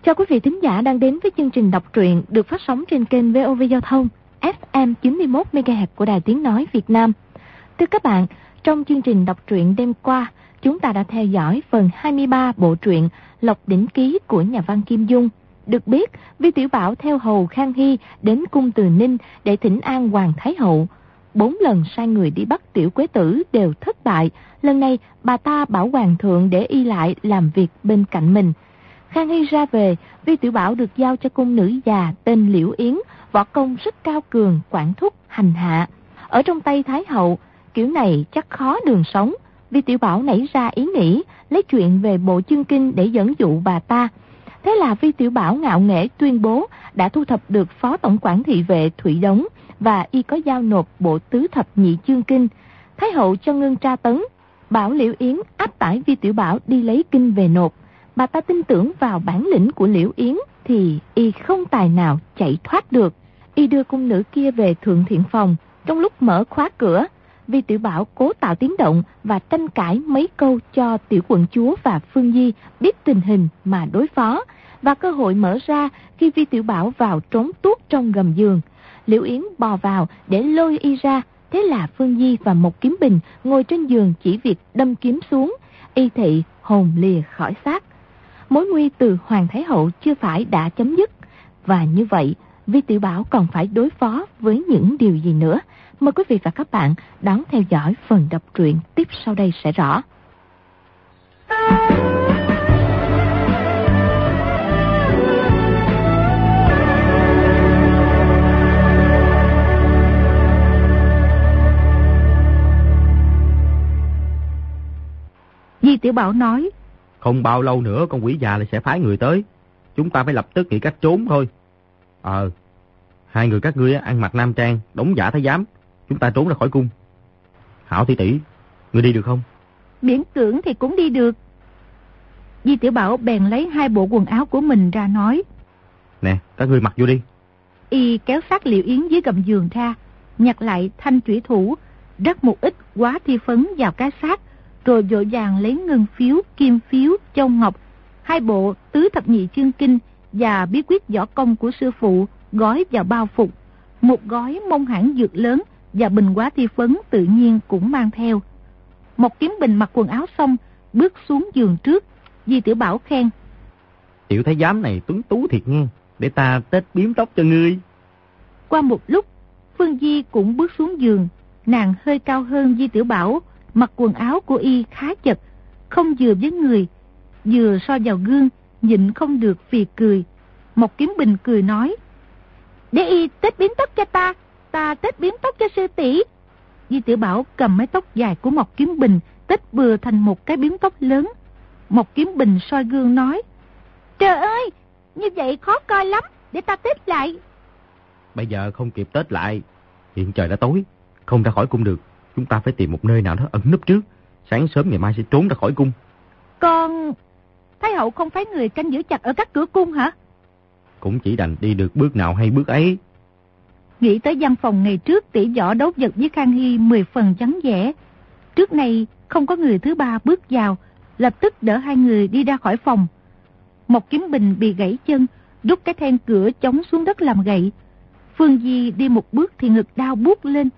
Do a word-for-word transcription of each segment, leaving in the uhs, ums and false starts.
Chào quý vị thính giả đang đến với chương trình đọc truyện được phát sóng trên kênh vê o vê Giao thông ép em chín mươi mốt mê ga héc của Đài Tiếng Nói Việt Nam. Thưa các bạn, trong chương trình đọc truyện đêm qua, chúng ta đã theo dõi phần hai mươi ba bộ truyện Lộc Đỉnh Ký của nhà văn Kim Dung. Được biết, Vi Tiểu Bảo theo hầu Khang Hy đến cung Từ Ninh để thỉnh an Hoàng Thái Hậu. Bốn lần sai người đi bắt Tiểu Quế Tử đều thất bại. Lần này, bà ta bảo Hoàng thượng để y lại làm việc bên cạnh mình. Khang Hy ra về, Vi Tiểu Bảo được giao cho cung nữ già tên Liễu Yến, võ công rất cao cường, quản thúc, hành hạ. Ở trong tay Thái Hậu, kiểu này chắc khó đường sống. Vi Tiểu Bảo nảy ra ý nghĩ lấy chuyện về bộ chương kinh để dẫn dụ bà ta. Thế là Vi Tiểu Bảo ngạo nghễ tuyên bố đã thu thập được phó tổng quản thị vệ Thủy Đống và y có giao nộp bộ tứ thập nhị chương kinh. Thái Hậu cho ngưng tra tấn, bảo Liễu Yến áp tải Vi Tiểu Bảo đi lấy kinh về nộp. Bà ta tin tưởng vào bản lĩnh của Liễu Yến thì y không tài nào chạy thoát được. Y đưa cung nữ kia về Thượng Thiện Phòng. Trong lúc mở khóa cửa, Vi Tiểu Bảo cố tạo tiếng động và tranh cãi mấy câu cho tiểu quận chúa và Phương Di biết tình hình mà đối phó. Và cơ hội mở ra khi Vi Tiểu Bảo vào trốn tuốt trong gầm giường. Liễu Yến bò vào để lôi y ra. Thế là Phương Di và Mộc Kiếm Bình ngồi trên giường chỉ việc đâm kiếm xuống. Y thị hồn lìa khỏi xác. Mối nguy từ Hoàng Thái Hậu chưa phải đã chấm dứt. Và như vậy, Vi Tiểu Bảo còn phải đối phó với những điều gì nữa? Mời quý vị và các bạn đón theo dõi phần đọc truyện tiếp sau đây sẽ rõ. Vi Tiểu Bảo nói: Không bao lâu nữa con quỷ già lại sẽ phái người tới. Chúng ta phải lập tức nghĩ cách trốn thôi. Ờ, hai người các ngươi ăn mặc nam trang, đóng giả thái giám. Chúng ta trốn ra khỏi cung. Hảo tỷ tỷ, ngươi đi được không? Miễn cưỡng thì cũng đi được. Vi Tiểu Bảo bèn lấy hai bộ quần áo của mình ra nói: Nè, các ngươi mặc vô đi. Y kéo sát Liễu Yến dưới gầm giường ra, nhặt lại thanh chủy thủ, rắc một ít quá thi phấn vào cái xác, rồi vội vàng lấy ngân phiếu, kim phiếu, châu ngọc, hai bộ tứ thập nhị chương kinh và bí quyết võ công của sư phụ gói vào bao phục. Một gói mông hãng dược lớn và bình quá thi phấn tự nhiên cũng mang theo. Một Kiếm Bình mặc quần áo xong, bước xuống giường trước. Vi Tiểu Bảo khen: Tiểu thái giám này tuấn tú thiệt nghe, để ta tết biếm tóc cho ngươi. Qua một lúc, Phương Di cũng bước xuống giường. Nàng hơi cao hơn Vi Tiểu Bảo, mặc quần áo của y khá chật, không vừa với người. Vừa soi vào gương, nhịn không được phì cười. Một Kiếm Bình cười nói: Để y tết biếm tóc cho ta, ta tết biếm tóc cho sư tỷ. Vi Tiểu Bảo cầm mái tóc dài của Mộc Kiếm Bình tết bừa thành một cái biếm tóc lớn. Mộc Kiếm Bình soi gương nói: Trời ơi, như vậy khó coi lắm, để ta tết lại. Bây giờ không kịp tết lại, hiện trời đã tối, không ra khỏi cung được. Chúng ta phải tìm một nơi nào đó ẩn núp trước, sáng sớm ngày mai sẽ trốn ra khỏi cung. Còn Thái Hậu không phái người canh giữ chặt ở các cửa cung hả? Cũng chỉ đành đi được bước nào hay bước ấy. Nghĩ tới văn phòng ngày trước tỷ võ đấu vật với Khang Hy mười phần vắng vẻ. Trước này không có người thứ ba bước vào, lập tức đỡ hai người đi ra khỏi phòng. Một Kiếm Bình bị gãy chân, rút cái then cửa chống xuống đất làm gậy. Phương Di đi một bước thì ngực đau buốt lên.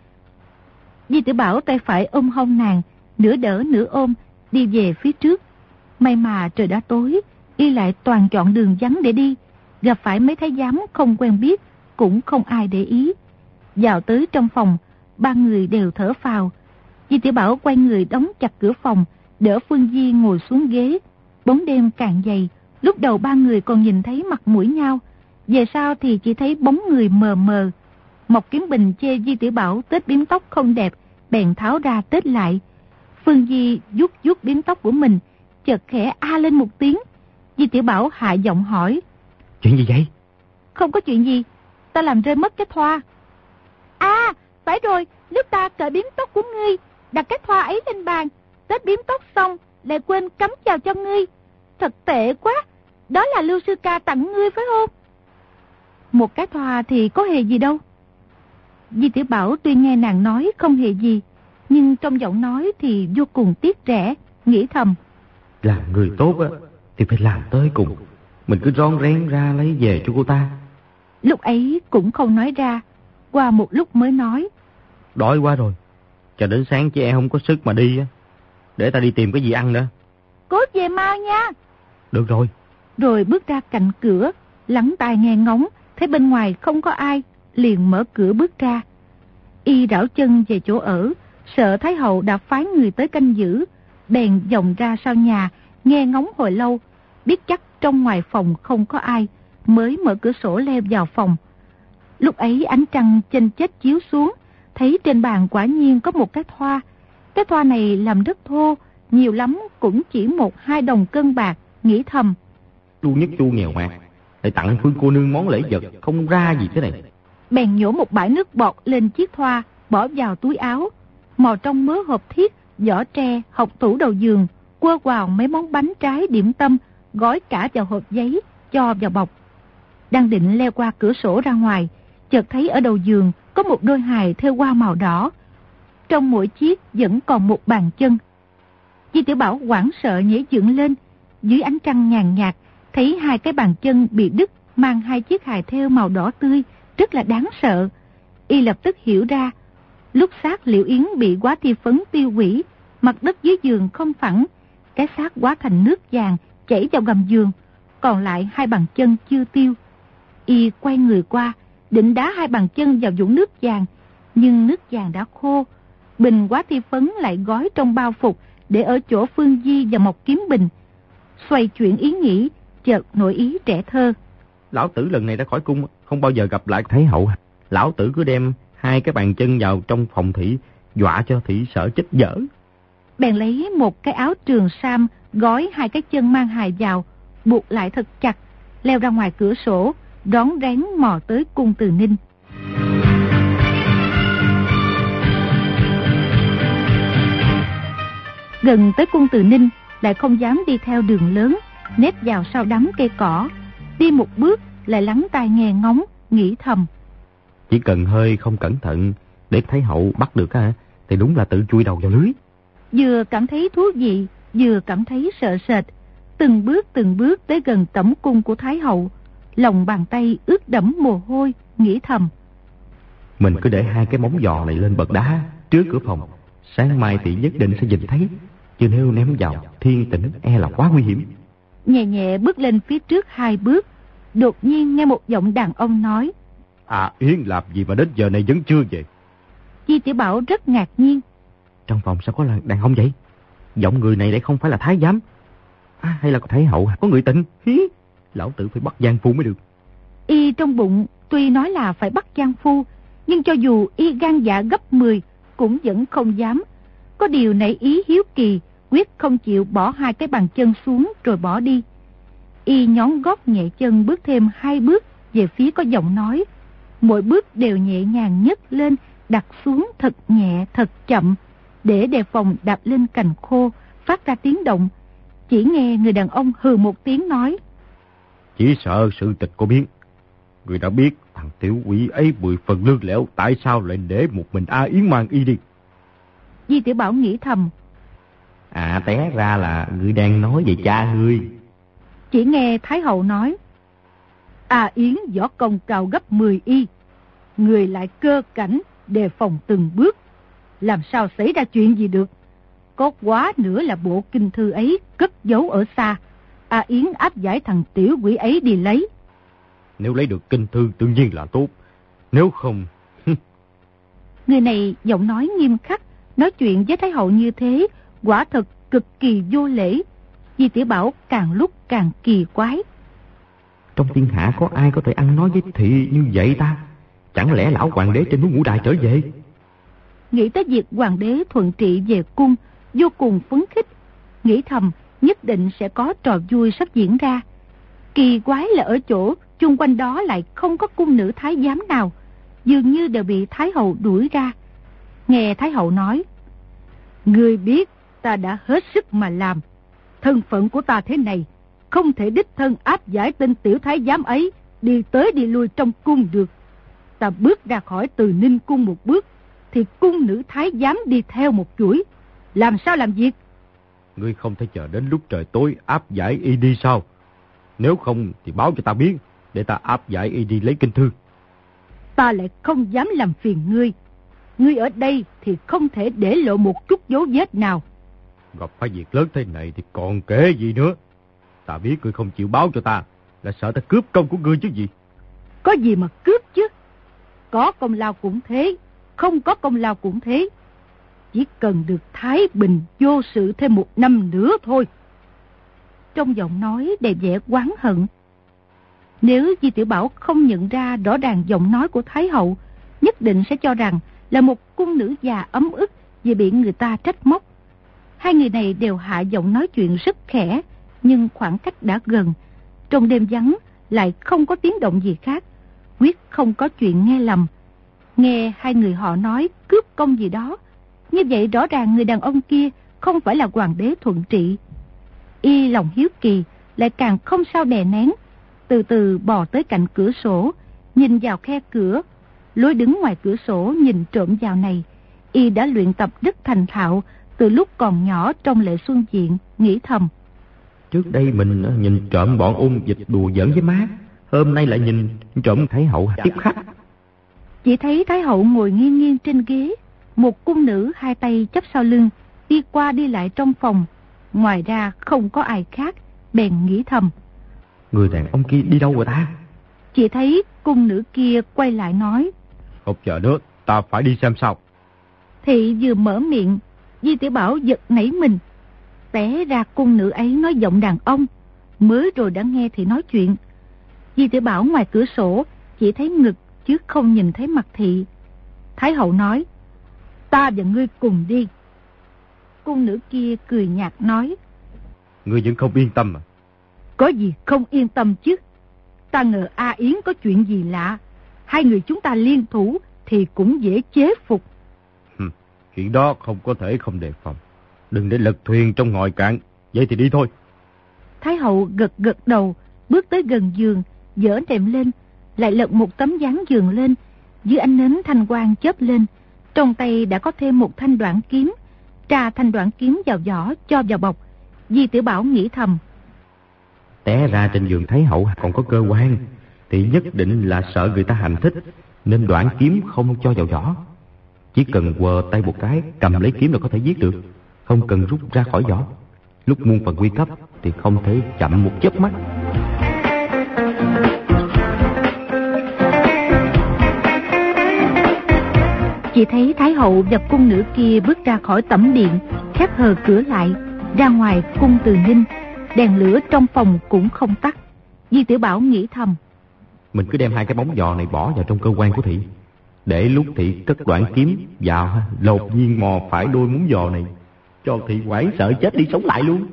Vi Tiểu Bảo tay phải ôm hông nàng, nửa đỡ nửa ôm, đi về phía trước. May mà trời đã tối, y lại toàn chọn đường vắng để đi. Gặp phải mấy thái giám không quen biết, cũng không ai để ý. Vào tới trong phòng, ba người đều thở phào. Vi Tiểu Bảo quay người đóng chặt cửa phòng, đỡ Phương Di ngồi xuống ghế. Bóng đêm càng dày, lúc đầu ba người còn nhìn thấy mặt mũi nhau, về sau thì chỉ thấy bóng người mờ mờ. Mộc Kiếm Bình chê Vi Tiểu Bảo tết biếm tóc không đẹp, bèn tháo ra tết lại. Phương Di vuốt vuốt biếm tóc của mình, chợt khẽ a lên một tiếng. Vi Tiểu Bảo hạ giọng hỏi: Chuyện gì vậy? Không có chuyện gì, ta làm rơi mất cái thoa. À, phải rồi, lúc ta cởi biếm tóc của ngươi, đặt cái thoa ấy lên bàn, tết biếm tóc xong lại quên cắm vào cho ngươi. Thật tệ quá, đó là Lưu sư ca tặng ngươi phải không? Một cái thoa thì có hề gì đâu. Vi Tiểu Bảo tuy nghe nàng nói không hề gì, nhưng trong giọng nói thì vô cùng tiếc rẻ, nghĩ thầm: Làm người tốt á thì phải làm tới cùng, Mình cứ rón rén ra lấy về cho cô ta. Lúc ấy cũng không nói ra, qua một lúc mới nói. Đói quá rồi, chờ đến sáng chứ em không có sức mà đi á. Để ta đi tìm cái gì ăn nữa. Cố về mau nha. Được rồi. Rồi bước ra cạnh cửa, lắng tai nghe ngóng, thấy bên ngoài không có ai, liền mở cửa bước ra. Y rảo chân về chỗ ở, sợ Thái hậu đã phái người tới canh giữ, bèn vòng ra sau nhà, nghe ngóng hồi lâu, biết chắc trong ngoài phòng không có ai, mới mở cửa sổ leo vào phòng. Lúc ấy ánh trăng chênh chếch chiếu xuống, thấy trên bàn quả nhiên có một cái thoa. Cái thoa này làm rất thô, nhiều lắm cũng chỉ một hai đồng cân bạc, nghĩ thầm. Chu nhất chu nghèo mà, lại tặng Phương cô nương món lễ vật không ra gì thế này. Bèn nhổ một bãi nước bọt lên chiếc thoa, bỏ vào túi áo, mò trong mớ hộp thiết, vỏ tre, hộc tủ đầu giường, quơ quào mấy món bánh trái điểm tâm, gói cả vào hộp giấy, cho vào bọc. Đang định leo qua cửa sổ ra ngoài, chợt thấy ở đầu giường có một đôi hài thêu hoa màu đỏ. Trong mỗi chiếc vẫn còn một bàn chân. Di Tiểu Bảo hoảng sợ nhảy dựng lên, dưới ánh trăng nhàn nhạt, thấy hai cái bàn chân bị đứt, mang hai chiếc hài thêu màu đỏ tươi, rất là đáng sợ. Y lập tức hiểu ra, lúc xác Liễu Yến bị Quá Thi Phấn tiêu hủy, mặt đất dưới giường không phẳng, cái xác hóa thành nước vàng chảy vào gầm giường, còn lại hai bàn chân chưa tiêu. Y quay người qua, định đá hai bàn chân vào vũng nước vàng, nhưng nước vàng đã khô. Bình Quá Thi Phấn lại gói trong bao phục để ở chỗ Phương Di và Mộc Kiếm Bình. Xoay chuyển ý nghĩ, chợt nổi ý trẻ thơ. Lão tử lần này đã khỏi cung, không bao giờ gặp lại Thái hậu. Lão tử cứ đem hai cái bàn chân vào trong phòng thị, dọa cho thị sợ chết dở. Bèn lấy một cái áo trường sam, gói hai cái chân mang hài vào, buộc lại thật chặt, leo ra ngoài cửa sổ, rón rén mò tới cung Từ Ninh. Gần tới cung Từ Ninh, lại không dám đi theo đường lớn, nép vào sau đám cây cỏ. Đi một bước, lại lắng tai nghe ngóng, nghĩ thầm. Chỉ cần hơi không cẩn thận, để Thái hậu bắt được á, thì đúng là tự chui đầu vào lưới. Vừa cảm thấy thú vị, vừa cảm thấy sợ sệt. Từng bước từng bước tới gần tẩm cung của Thái hậu, lòng bàn tay ướt đẫm mồ hôi, nghĩ thầm. Mình cứ để hai cái móng giò này lên bậc đá trước cửa phòng, sáng mai thì nhất định sẽ nhìn thấy. Chứ nếu ném vào thiên tĩnh e là quá nguy hiểm. Nhẹ nhẹ bước lên phía trước hai bước, đột nhiên nghe một giọng đàn ông nói. À, Yến làm gì mà đến giờ này vẫn chưa về? Di Tiểu Bảo rất ngạc nhiên. Trong phòng sao có là đàn ông vậy? Giọng người này lại không phải là thái giám à, hay là có Thái hậu có người tình? Hí, lão tử phải bắt giang phu mới được. Y trong bụng tuy nói là phải bắt giang phu, nhưng cho dù y gan dạ gấp mười cũng vẫn không dám. Có điều nảy ý hiếu kỳ, quyết không chịu bỏ hai cái bàn chân xuống rồi bỏ đi. Y nhón gót nhẹ chân bước thêm hai bước về phía có giọng nói. Mỗi bước đều nhẹ nhàng nhấc lên, đặt xuống thật nhẹ thật chậm, để đề phòng đạp lên cành khô, phát ra tiếng động. Chỉ nghe người đàn ông hừ một tiếng nói. Chỉ sợ sự tình có biến. Người đã biết thằng tiểu quỷ ấy mười phần lương lẽo, tại sao lại để một mình A Yến mang y đi? Di Tiểu Bảo nghĩ thầm. À, té ra là người đang nói về cha ngươi. Chỉ nghe Thái hậu nói. A Yến võ công cao gấp mười y, người lại cơ cảnh, đề phòng từng bước, làm sao xảy ra chuyện gì được. Có quá nữa là bộ kinh thư ấy cất giấu ở xa, A Yến áp giải thằng tiểu quỷ ấy đi lấy. Nếu lấy được kinh thư tự nhiên là tốt, nếu không... Người này giọng nói nghiêm khắc, nói chuyện với Thái hậu như thế, quả thật cực kỳ vô lễ. Di Tiểu Bảo càng lúc càng kỳ quái. Trong thiên hạ có ai có thể ăn nói với thị như vậy ta? Chẳng lẽ lão hoàng đế trên núi Ngũ Đài trở về? Nghĩ tới việc hoàng đế thuận trị về cung, vô cùng phấn khích, nghĩ thầm nhất định sẽ có trò vui sắp diễn ra. Kỳ quái là ở chỗ chung quanh đó lại không có cung nữ thái giám nào, dường như đều bị Thái hậu đuổi ra. Nghe Thái hậu nói. Người biết ta đã hết sức mà làm. Thân phận của ta thế này, không thể đích thân áp giải tên tiểu thái giám ấy đi tới đi lui trong cung được. Ta bước ra khỏi Từ Ninh cung một bước, thì cung nữ thái giám đi theo một chuỗi. Làm sao làm việc? Ngươi không thể chờ đến lúc trời tối áp giải y đi sao? Nếu không thì báo cho ta biết, để ta áp giải y đi lấy kinh thư. Ta lại không dám làm phiền ngươi. Ngươi ở đây thì không thể để lộ một chút dấu vết nào. Gặp phải việc lớn thế này thì còn kể gì nữa. Ta biết ngươi không chịu báo cho ta, là sợ ta cướp công của ngươi chứ gì. Có gì mà cướp chứ. Có công lao cũng thế, không có công lao cũng thế. Chỉ cần được thái bình vô sự thêm một năm nữa thôi. Trong giọng nói đầy vẻ oán hận. Nếu Di Tiểu Bảo không nhận ra rõ ràng giọng nói của Thái hậu, nhất định sẽ cho rằng là một cung nữ già ấm ức vì bị người ta trách móc. Hai người này đều hạ giọng nói chuyện rất khẽ, nhưng khoảng cách đã gần. Trong đêm vắng lại không có tiếng động gì khác, quyết không có chuyện nghe lầm. Nghe hai người họ nói cướp công gì đó, như vậy rõ ràng người đàn ông kia không phải là hoàng đế Thuận Trị. Y lòng hiếu kỳ lại càng không sao đè nén, từ từ bò tới cạnh cửa sổ, nhìn vào khe cửa. Lối đứng ngoài cửa sổ nhìn trộm vào này, Y đã luyện tập rất thành thạo từ lúc còn nhỏ trong Lệ Xuân Viện, nghĩ thầm. Trước đây mình nhìn trộm bọn ôn dịch đùa giỡn với má, hôm nay lại nhìn trộm Thái hậu tiếp khách. Chỉ thấy Thái hậu ngồi nghiêng nghiêng trên ghế, một cung nữ hai tay chắp sau lưng, đi qua đi lại trong phòng. Ngoài ra không có ai khác, bèn nghĩ thầm. Người đàn ông kia đi đâu rồi ta? Chỉ thấy cung nữ kia quay lại nói. Không chờ nữa, ta phải đi xem sao. Thị vừa mở miệng, Di Tiểu Bảo giật nảy mình. Té ra cung nữ ấy nói giọng đàn ông, mới rồi đã nghe Thị nói chuyện. Di Tiểu Bảo ngoài cửa sổ chỉ thấy ngực chứ không nhìn thấy mặt Thị. Thái hậu nói, ta và ngươi cùng đi. Cung nữ kia cười nhạt nói, ngươi vẫn không yên tâm à? Có gì không yên tâm chứ. Ta ngờ A Yến có chuyện gì lạ, hai người chúng ta liên thủ thì cũng dễ chế phục. Hừ, chuyện đó không có thể không đề phòng. Đừng để lật thuyền trong ngòi cạn. Vậy thì đi thôi. Thái hậu gật gật đầu, bước tới gần giường, dỡ nệm lên, lại lật một tấm dán giường lên. Dưới ánh nến thanh quang chớp lên, trong tay đã có thêm một thanh đoạn kiếm. Trà thanh đoạn kiếm vào vỏ, cho vào bọc. Di Tiểu Bảo nghĩ thầm, té ra trên giường Thái hậu còn có cơ quan, thì nhất định là sợ người ta hành thích, nên đoạn kiếm không cho vào vỏ. Chỉ cần quờ tay một cái, cầm lấy kiếm là có thể giết được, không cần rút ra khỏi vỏ. Lúc muôn phần nguy cấp thì không thể chậm một chớp mắt. Chỉ thấy Thái hậu và cung nữ kia bước ra khỏi tẩm điện, khép hờ cửa lại, ra ngoài cung Từ Ninh. Đèn lửa trong phòng cũng không tắt. Di Tiểu Bảo nghĩ thầm, mình cứ đem hai cái bóng giò này bỏ vào trong cơ quan của Thị, để lúc Thị cất đoạn kiếm vào, lột nhiên mò phải đôi muỗng giò này, cho Thị hoảng sợ chết đi sống lại luôn.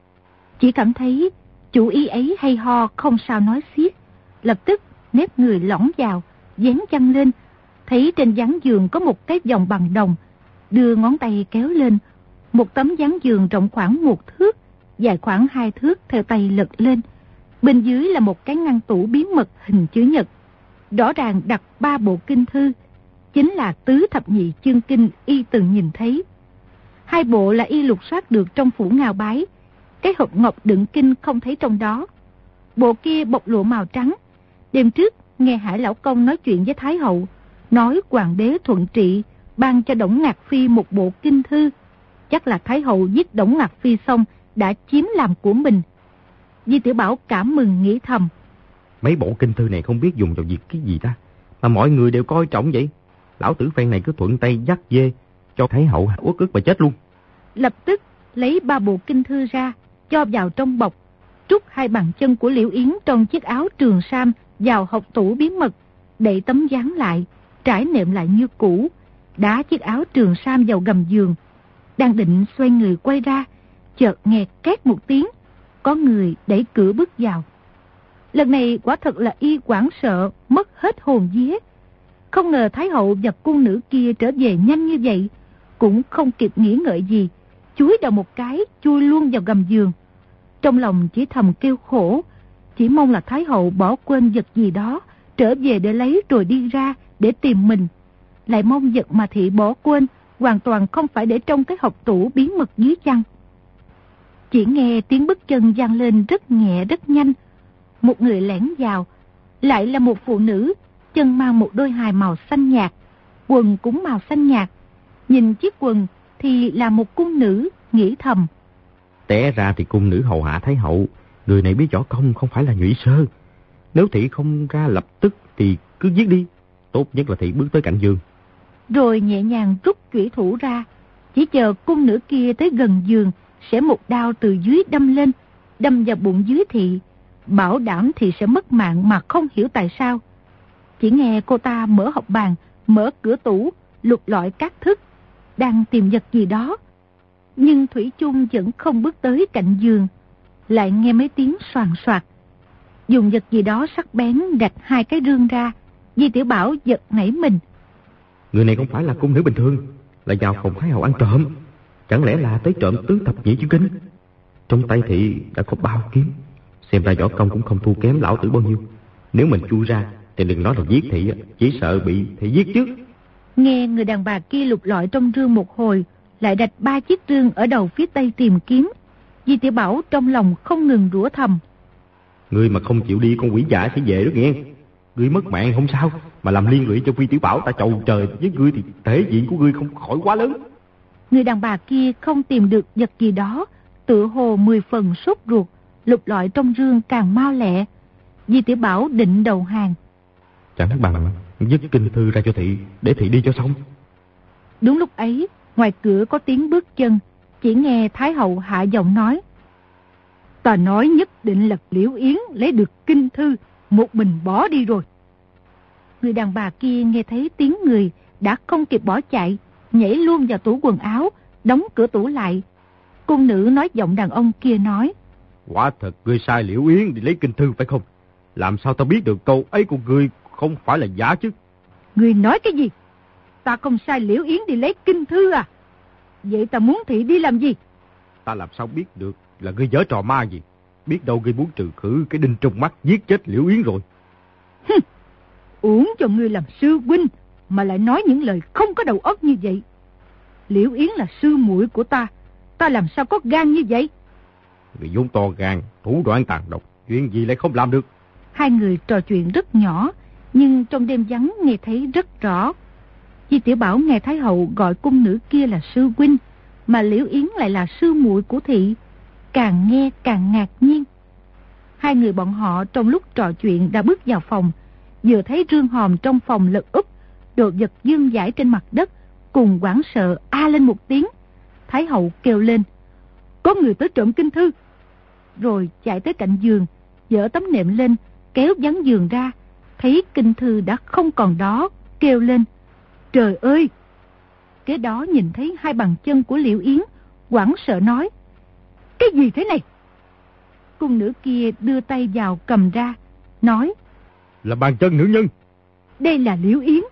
Chỉ cảm thấy chủ ý ấy hay ho không sao nói xiết, lập tức nép người lõng vào, dán chăn lên, thấy trên dán giường có một cái vòng bằng đồng, đưa ngón tay kéo lên, một tấm dán giường rộng khoảng một thước, dài khoảng hai thước theo tay lật lên. Bên dưới là một cái ngăn tủ bí mật hình chữ nhật, rõ ràng đặt ba bộ kinh thư, chính là tứ thập nhị chương kinh y từng nhìn thấy. Hai bộ là y lục soát được trong phủ Ngao Bái, cái hộp ngọc đựng kinh không thấy trong đó. Bộ kia bọc lụa màu trắng. Đêm trước nghe Hải Lão Công nói chuyện với Thái hậu, nói hoàng đế Thuận Trị ban cho Đổng Ngạc Phi một bộ kinh thư. Chắc là Thái hậu giết Đổng Ngạc Phi xong đã chiếm làm của mình. Di Tiểu Bảo cảm mừng nghĩ thầm, mấy bộ kinh thư này không biết dùng vào việc cái gì ta, mà mọi người đều coi trọng vậy. Lão tử phen này cứ thuận tay dắt dê cho Thái hậu uất ức và chết luôn. Lập tức lấy ba bộ kinh thư ra, cho vào trong bọc, trút hai bàn chân của Liễu Yến trong chiếc áo trường sam vào hộc tủ bí mật, đậy tấm dán lại, trải nệm lại như cũ, đá chiếc áo trường sam vào gầm giường. Đang định xoay người quay ra, chợt nghe két một tiếng, có người đẩy cửa bước vào. Lần này quả thật là y hoảng sợ, mất hết hồn vía. Không ngờ Thái hậu và cung nữ kia trở về nhanh như vậy, cũng không kịp nghĩ ngợi gì, chúi đầu một cái, chui luôn vào gầm giường. Trong lòng chỉ thầm kêu khổ, chỉ mong là Thái hậu bỏ quên vật gì đó, trở về để lấy rồi đi ra để tìm mình. Lại mong vật mà Thị bỏ quên hoàn toàn không phải để trong cái hộc tủ bí mật dưới chăn. Chỉ nghe tiếng bước chân vang lên rất nhẹ rất nhanh, một người lẻn vào, lại là một phụ nữ, chân mang một đôi hài màu xanh nhạt, quần cũng màu xanh nhạt. Nhìn chiếc quần thì là một cung nữ, nghĩ thầm. Té ra thì cung nữ hầu hạ Thái hậu, người này biết võ công không phải là Nhụy Sơ. Nếu thị không ra lập tức thì cứ giết đi, tốt nhất là thị bước tới cạnh giường. Rồi nhẹ nhàng rút chủy thủ ra, chỉ chờ cung nữ kia tới gần giường, sẽ một đao từ dưới đâm lên, đâm vào bụng dưới thị, bảo đảm thị sẽ mất mạng mà không hiểu tại sao. Chỉ nghe cô ta mở hộc bàn, mở cửa tủ, lục lọi các thức, đang tìm vật gì đó. Nhưng thủy chung vẫn không bước tới cạnh giường. Lại nghe mấy tiếng soàn soạt, dùng vật gì đó sắc bén rạch hai cái rương ra. Di Tiểu Bảo giật nảy mình. Người này không phải là cung nữ bình thường, là vào phòng Thái hậu ăn trộm. Chẳng lẽ là tới trộm tứ thập nhị chữ kinh? Trong tay thị đã có bao kiếm, xem ra võ công cũng không thua kém lão tử bao nhiêu. Nếu mình chui ra thì đừng nói là giết thị, chỉ sợ bị thị giết trước. Nghe người đàn bà kia lục lọi trong rương một hồi, lại rạch ba chiếc rương ở đầu phía tây tìm kiếm. Di Tiểu Bảo trong lòng không ngừng rủa thầm. Ngươi mà không chịu đi, con quỷ giả sẽ về đó nghe. Ngươi mất mạng không sao, mà làm liên lụy cho Phi Tiểu Bảo ta chầu trời với ngươi thì thể diện của ngươi không khỏi quá lớn. Người đàn bà kia không tìm được vật gì đó, tựa hồ mười phần sốt ruột, lục lọi trong rương càng mau lẹ. Di Tiểu Bảo định đầu hàng. Chẳng bằng dứt kinh thư ra cho thị, để thị đi cho xong. Đúng lúc ấy, ngoài cửa có tiếng bước chân, chỉ nghe Thái hậu hạ giọng nói. Ta nói nhất định là Liễu Yến lấy được kinh thư, một mình bỏ đi rồi. Người đàn bà kia nghe thấy tiếng người, đã không kịp bỏ chạy, nhảy luôn vào tủ quần áo, đóng cửa tủ lại. Cung nữ nói giọng đàn ông kia nói. Quả thật ngươi sai Liễu Yến đi lấy kinh thư phải không? Làm sao ta biết được câu ấy của ngươi không phải là giả chứ? Ngươi nói cái gì? Ta không sai Liễu Yến đi lấy kinh thư à? Vậy ta muốn thị đi làm gì? Ta làm sao biết được là ngươi giở trò ma gì? Biết đâu ngươi muốn trừ khử cái đinh trong mắt, giết chết Liễu Yến rồi. Hừ, uổng cho ngươi làm sư huynh mà lại nói những lời không có đầu óc như vậy. Liễu Yến là sư muội của ta, ta làm sao có gan như vậy? Người vốn to gan, thủ đoạn tàn độc, chuyện gì lại không làm được? Hai người trò chuyện rất nhỏ, nhưng trong đêm vắng nghe thấy rất rõ. Di Tiểu Bảo nghe Thái hậu gọi cung nữ kia là sư huynh, mà Liễu Yến lại là sư muội của thị, càng nghe càng ngạc nhiên. Hai người bọn họ trong lúc trò chuyện đã bước vào phòng, vừa thấy rương hòm trong phòng lật úp, đồ vật dương dãi trên mặt đất, cùng hoảng sợ a lên một tiếng. Thái hậu kêu lên, có người tới trộm kinh thư. Rồi chạy tới cạnh giường, dỡ tấm nệm lên, kéo ván giường ra, thấy kinh thư đã không còn đó, kêu lên, trời ơi! Kế đó nhìn thấy hai bàn chân của Liễu Yến, hoảng sợ nói, cái gì thế này? Cung nữ kia đưa tay vào cầm ra, nói, là bàn chân nữ nhân. Đây là Liễu Yến,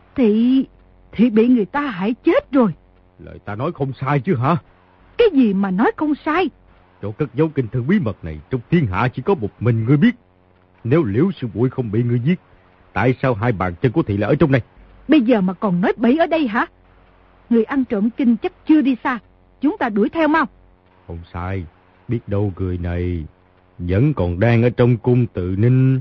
thị thị bị người ta hại chết rồi. Lời ta nói không sai chứ hả? Cái gì mà nói không sai? Chỗ cất giấu kinh thư bí mật này trong thiên hạ chỉ có một mình ngươi biết. Nếu Liễu sư muội không bị ngươi giết, tại sao hai bàn chân của thị lại ở trong này? Bây giờ mà còn nói bậy ở đây hả? Người ăn trộm kinh chắc chưa đi xa, chúng ta đuổi theo mau. Không sai, biết đâu người này vẫn còn đang ở trong cung Tự Ninh.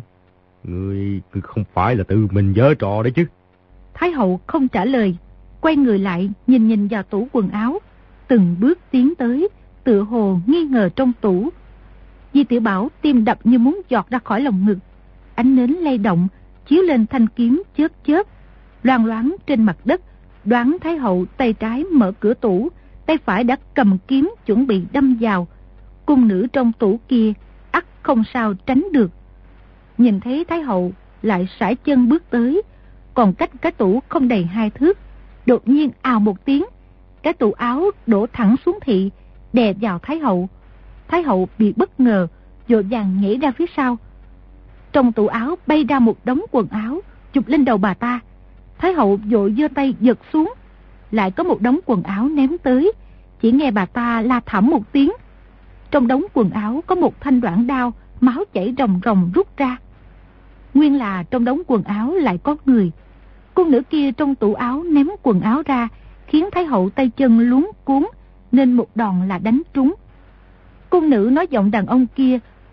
Ngươi không phải là tự mình giở trò đấy chứ? Thái hậu không trả lời, quay người lại nhìn nhìn vào tủ quần áo, từng bước tiến tới, tựa hồ nghi ngờ trong tủ. Di Tiểu Bảo tim đập như muốn giọt ra khỏi lồng ngực, ánh nến lay động chiếu lên thanh kiếm chớp chớp, loang loáng trên mặt đất. Đoán Thái hậu tay trái mở cửa tủ, tay phải đã cầm kiếm chuẩn bị đâm vào. Cung nữ trong tủ kia ắt không sao tránh được. Nhìn thấy Thái hậu lại sải chân bước tới, còn cách cái tủ không đầy hai thước, đột nhiên ào một tiếng, cái tủ áo đổ thẳng xuống thị, đè vào Thái hậu. Thái hậu bị bất ngờ, vội vàng nhảy ra phía sau. Trong tủ áo bay ra một đống quần áo, chụp lên đầu bà ta. Thái hậu vội giơ tay giật xuống, lại có một đống quần áo ném tới. Chỉ nghe bà ta la thảm một tiếng. Trong đống quần áo có một thanh đoạn đao, máu chảy ròng ròng rút ra. Nguyên là trong đống quần áo lại có người. Cung nữ kia trong tủ áo ném quần áo ra, khiến Thái hậu tay chân luống cuống, nên một đòn là đánh trúng. Cung nữ nói giọng đàn ông kia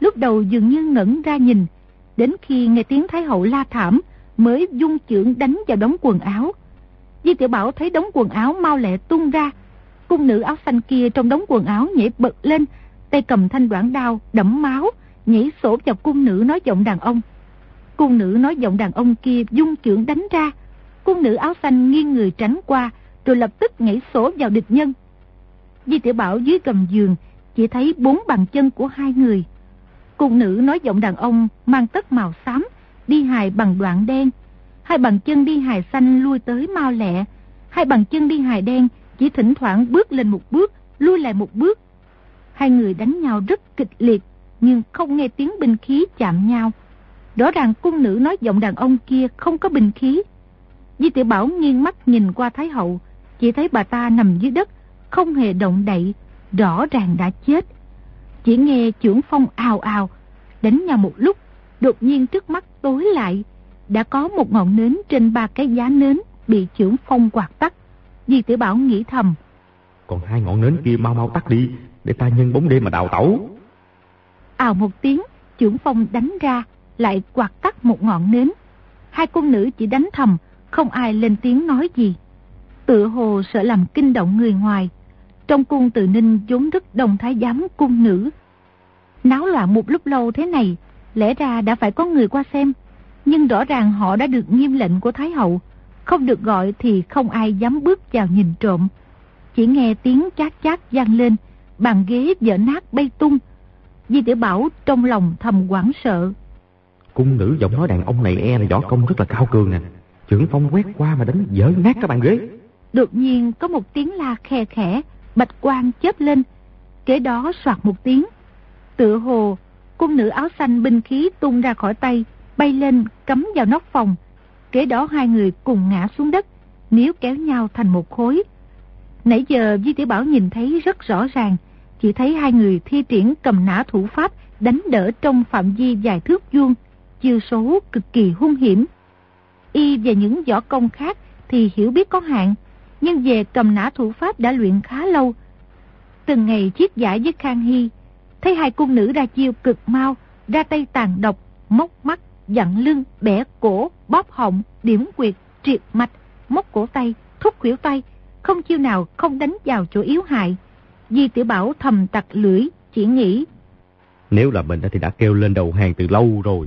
lúc đầu dường như ngẩn ra nhìn, đến khi nghe tiếng Thái hậu la thảm mới dung chưởng đánh vào đống quần áo. Di Tiểu Bảo thấy đống quần áo mau lẹ tung ra, cung nữ áo xanh kia trong đống quần áo nhảy bật lên, tay cầm thanh đoạn đao đẫm máu, nhảy sổ vào cung nữ nói giọng đàn ông. Cung nữ nói giọng đàn ông kia dung chưởng đánh ra, cung nữ áo xanh nghiêng người tránh qua, rồi lập tức nhảy sổ vào địch nhân. Di Tiểu Bảo dưới gầm giường chỉ thấy bốn bàn chân của hai người. Cung nữ nói giọng đàn ông mang tất màu xám, đi hài bằng đoạn đen. Hai bàn chân đi hài xanh lui tới mau lẹ, hai bàn chân đi hài đen chỉ thỉnh thoảng bước lên một bước, lui lại một bước. Hai người đánh nhau rất kịch liệt, nhưng không nghe tiếng binh khí chạm nhau. Rõ ràng cung nữ nói giọng đàn ông kia không có binh khí. Di Tiểu Bảo nghiêng mắt nhìn qua Thái hậu, chỉ thấy bà ta nằm dưới đất, không hề động đậy, rõ ràng đã chết. Chỉ nghe chưởng phong ào ào, đánh nhau một lúc, đột nhiên trước mắt tối lại, đã có một ngọn nến trên ba cái giá nến bị chưởng phong quạt tắt. Di Tiểu Bảo nghĩ thầm, còn hai ngọn nến kia mau mau tắt đi, để ta nhân bóng đêm mà đào tẩu. Ào một tiếng, chưởng phong đánh ra, lại quạt tắt một ngọn nến. Hai cung nữ chỉ đánh thầm, không ai lên tiếng nói gì, tựa hồ sợ làm kinh động người ngoài. Trong cung Từ Ninh vốn rất đông thái giám cung nữ, náo loạn một lúc lâu thế này, lẽ ra đã phải có người qua xem, nhưng rõ ràng họ đã được nghiêm lệnh của Thái hậu, không được gọi thì không ai dám bước vào nhìn trộm. Chỉ nghe tiếng chát chát vang lên, bàn ghế vỡ nát bay tung. Di Tiểu Bảo trong lòng thầm hoảng sợ. Cung nữ giọng nói đàn ông này e là võ công rất là cao cường nè, chưởng phong quét qua mà đánh vỡ nát cái bàn ghế. Đột nhiên có một tiếng la khe khẽ, bạch quang chớp lên, kế đó soạt một tiếng, tựa hồ cung nữ áo xanh binh khí tung ra khỏi tay, bay lên cắm vào nóc phòng. Kế đó hai người cùng ngã xuống đất, níu kéo nhau thành một khối. Nãy giờ Di Tiểu Bảo nhìn thấy rất rõ ràng, chỉ thấy hai người thi triển cầm nã thủ pháp đánh đỡ trong phạm vi vài thước vuông, chiêu số cực kỳ hung hiểm. Y về những võ công khác thì hiểu biết có hạn, nhưng về cầm nã thủ pháp đã luyện khá lâu. Từng ngày chiết giải với Khang Hy, thấy hai cung nữ ra chiêu cực mau, ra tay tàn độc, móc mắt, dặn lưng, bẻ cổ, bóp họng, điểm quyệt, triệt mạch, móc cổ tay, thúc khuỷu tay, không chiêu nào không đánh vào chỗ yếu hại. Di Tiểu Bảo thầm tặc lưỡi, chỉ nghĩ, nếu là mình thì đã kêu lên đầu hàng từ lâu rồi.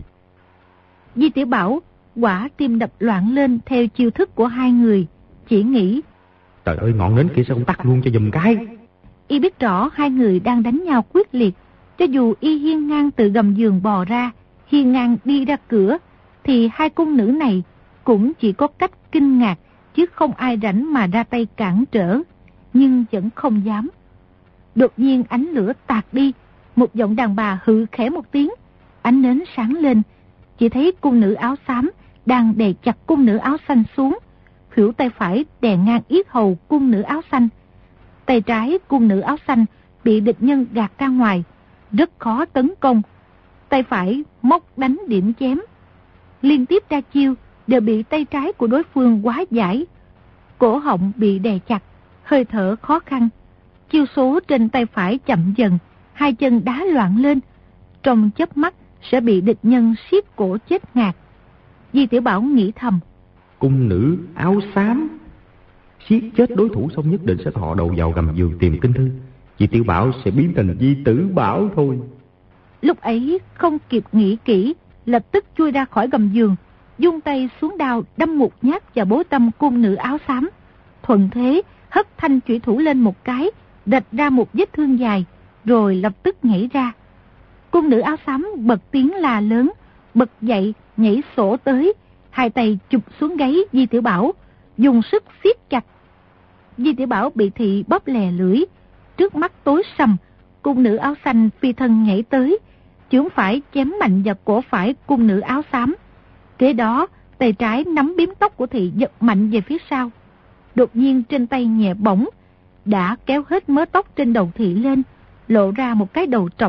Di Tiểu Bảo quả tim đập loạn lên theo chiêu thức của hai người, chỉ nghĩ, trời ơi, ngọn nến kia sao không tắt luôn cho giùm cái. Y biết rõ hai người đang đánh nhau quyết liệt, cho dù Y hiên ngang từ gầm giường bò ra, hiên ngang đi ra cửa, thì hai cung nữ này cũng chỉ có cách kinh ngạc, chứ không ai rảnh mà ra tay cản trở, nhưng vẫn không dám. Đột nhiên ánh lửa tạt đi, một giọng đàn bà hự khẽ một tiếng, ánh nến sáng lên, chỉ thấy cung nữ áo xám đang đè chặt cung nữ áo xanh xuống, khuỷu tay phải đè ngang yết hầu cung nữ áo xanh. Tay trái cung nữ áo xanh bị địch nhân gạt ra ngoài, rất khó tấn công. Tay phải móc đánh điểm chém, liên tiếp ra chiêu đều bị tay trái của đối phương quá giải. Cổ họng bị đè chặt, hơi thở khó khăn. Chiêu số trên tay phải chậm dần, hai chân đá loạn lên, trong chớp mắt sẽ bị địch nhân siết cổ chết ngạt. Di Tiểu Bảo nghĩ thầm, cung nữ áo xám siết chết đối thủ xong nhất định sẽ thọ đầu vào gầm giường tìm kinh thư. Di Tiểu Bảo sẽ biến thành Di Tử Bảo thôi. Lúc ấy không kịp nghĩ kỹ, lập tức chui ra khỏi gầm giường, dung tay xuống đao đâm một nhát vào bối tâm cung nữ áo xám. Thuận thế hất thanh chủy thủ lên một cái, rạch ra một vết thương dài, rồi lập tức nhảy ra. Cung nữ áo xám bật tiếng la lớn, bật dậy nhảy sổ tới, hai tay chụp xuống gáy Di Tiểu Bảo, dùng sức siết chặt. Di Tiểu Bảo bị thị bóp lè lưỡi, trước mắt tối sầm. Cung nữ áo xanh phi thân nhảy tới, chưởng phải chém mạnh vào cổ phải cung nữ áo xám. Kế đó tay trái nắm bím tóc của thị giật mạnh về phía sau. Đột nhiên trên tay nhẹ bổng, đã kéo hết mớ tóc trên đầu thị lên, lộ ra một cái đầu trọc,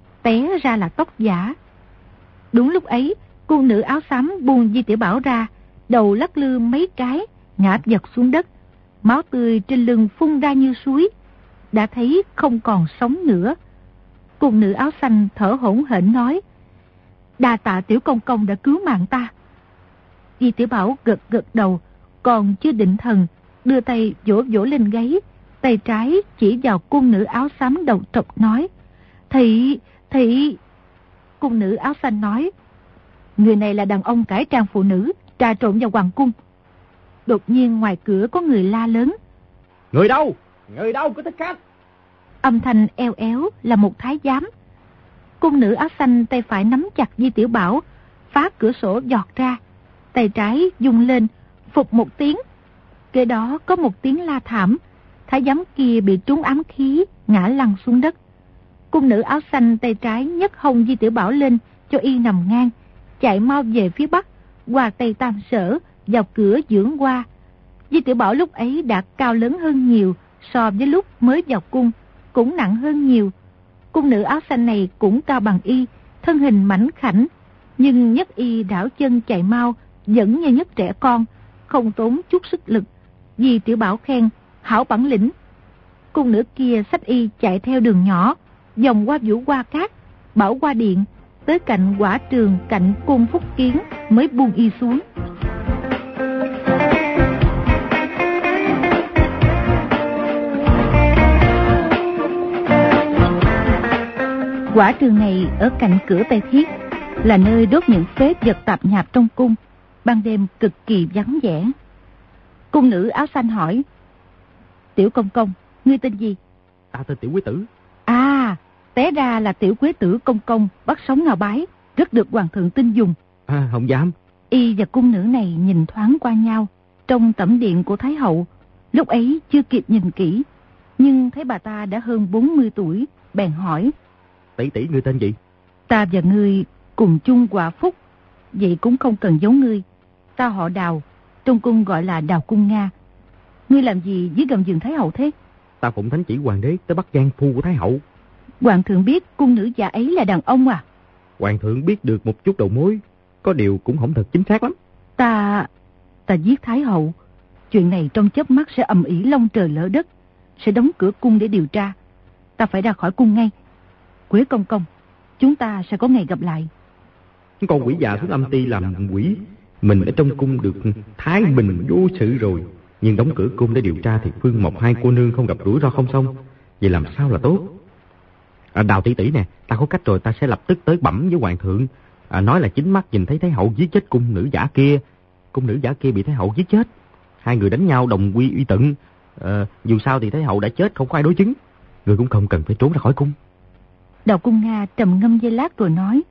té ra là tóc giả. Đúng lúc ấy, cung nữ áo xám buông Di Tiểu Bảo ra, đầu lắc lư mấy cái, ngã giật xuống đất, máu tươi trên lưng phun ra như suối, đã thấy không còn sống nữa. Cung nữ áo xanh thở hổn hển nói: "Đa tạ Tiểu công công đã cứu mạng ta." Di Tiểu Bảo gật gật đầu, còn chưa định thần, đưa tay vỗ vỗ lên gáy, tay trái chỉ vào cung nữ áo xám đầu trọc nói: "Thị, thị." Cung nữ áo xanh nói: "Người này là đàn ông cải trang phụ nữ, trà trộn vào hoàng cung." Đột nhiên ngoài cửa có người la lớn: "Người đâu? Người đâu? Có thích khách!" Âm thanh eo éo là một thái giám. Cung nữ áo xanh tay phải nắm chặt Di Tiểu Bảo, phá cửa sổ giọt ra, tay trái dùng lên, phục một tiếng. Kế đó có một tiếng la thảm, thái giám kia bị trúng ám khí, ngã lăn xuống đất. Cung nữ áo xanh tay trái nhấc hông Di Tiểu Bảo lên cho y nằm ngang, chạy mau về phía bắc, qua Tây Tam Sở, vào cửa dưỡng hoa. Di Tiểu Bảo lúc ấy đã cao lớn hơn nhiều so với lúc mới vào cung, cũng nặng hơn nhiều. Cung nữ áo xanh này cũng cao bằng y, thân hình mảnh khảnh, nhưng nhất y đảo chân chạy mau, vẫn như nhất trẻ con, không tốn chút sức lực. Di Tiểu Bảo khen: "Hảo bản lĩnh." Cung nữ kia xách y chạy theo đường nhỏ, vòng qua Vũ Hoa Cát, Bảo Hoa Điện, tới cạnh quả trường cạnh cung Phúc Kiến mới buông y xuống. Quả trường này ở cạnh cửa Tây Thiết, là nơi đốt những phế vật tạp nhạp trong cung, ban đêm cực kỳ vắng vẻ. Cung nữ áo xanh hỏi: "Tiểu công công, ngươi tên gì?" "Ta tên Tiểu Quế Tử." "À, té ra là Tiểu Quế Tử công công bắt sống ngao bái, rất được hoàng thượng tin dùng." "À, không dám." Y và cung nữ này nhìn thoáng qua nhau trong tẩm điện của Thái hậu, lúc ấy chưa kịp nhìn kỹ, nhưng thấy bà ta đã hơn bốn mươi tuổi, bèn hỏi: "Tỷ tỷ ngươi tên gì?" "Ta và ngươi cùng chung quả phúc, vậy cũng không cần giấu ngươi. Ta họ Đào, trong cung gọi là Đào Cung Nga. Ngươi làm gì dưới gầm giường Thái hậu thế?" "Ta phụng thánh chỉ hoàng đế tới bắt giang phu của Thái hậu." "Hoàng thượng biết cung nữ già ấy là đàn ông à?" "Hoàng thượng biết được một chút đầu mối, có điều cũng không thật chính xác lắm." Ta... ta giết Thái hậu. Chuyện này trong chớp mắt sẽ ầm ĩ long trời lỡ đất, sẽ đóng cửa cung để điều tra. Ta phải ra khỏi cung ngay. Quế công công, chúng ta sẽ có ngày gặp lại." "Con quỷ già xuống âm ti làm quỷ, mình ở trong cung được thái bình vô sự rồi, nhưng đóng cửa cung để điều tra thì Phương Mộc hai cô nương không gặp rủi ro không xong, vậy làm sao là tốt?" À, "Đào tỷ tỷ nè, ta có cách rồi, ta sẽ lập tức tới bẩm với hoàng thượng, à, nói là chính mắt nhìn thấy Thái hậu giết chết cung nữ giả kia. Cung nữ giả kia bị Thái hậu giết chết, hai người đánh nhau đồng quy uy tận. À, dù sao thì Thái hậu đã chết, không có ai đối chứng. Người cũng không cần phải trốn ra khỏi cung." Đào Cung Nga trầm ngâm giây lát rồi nói: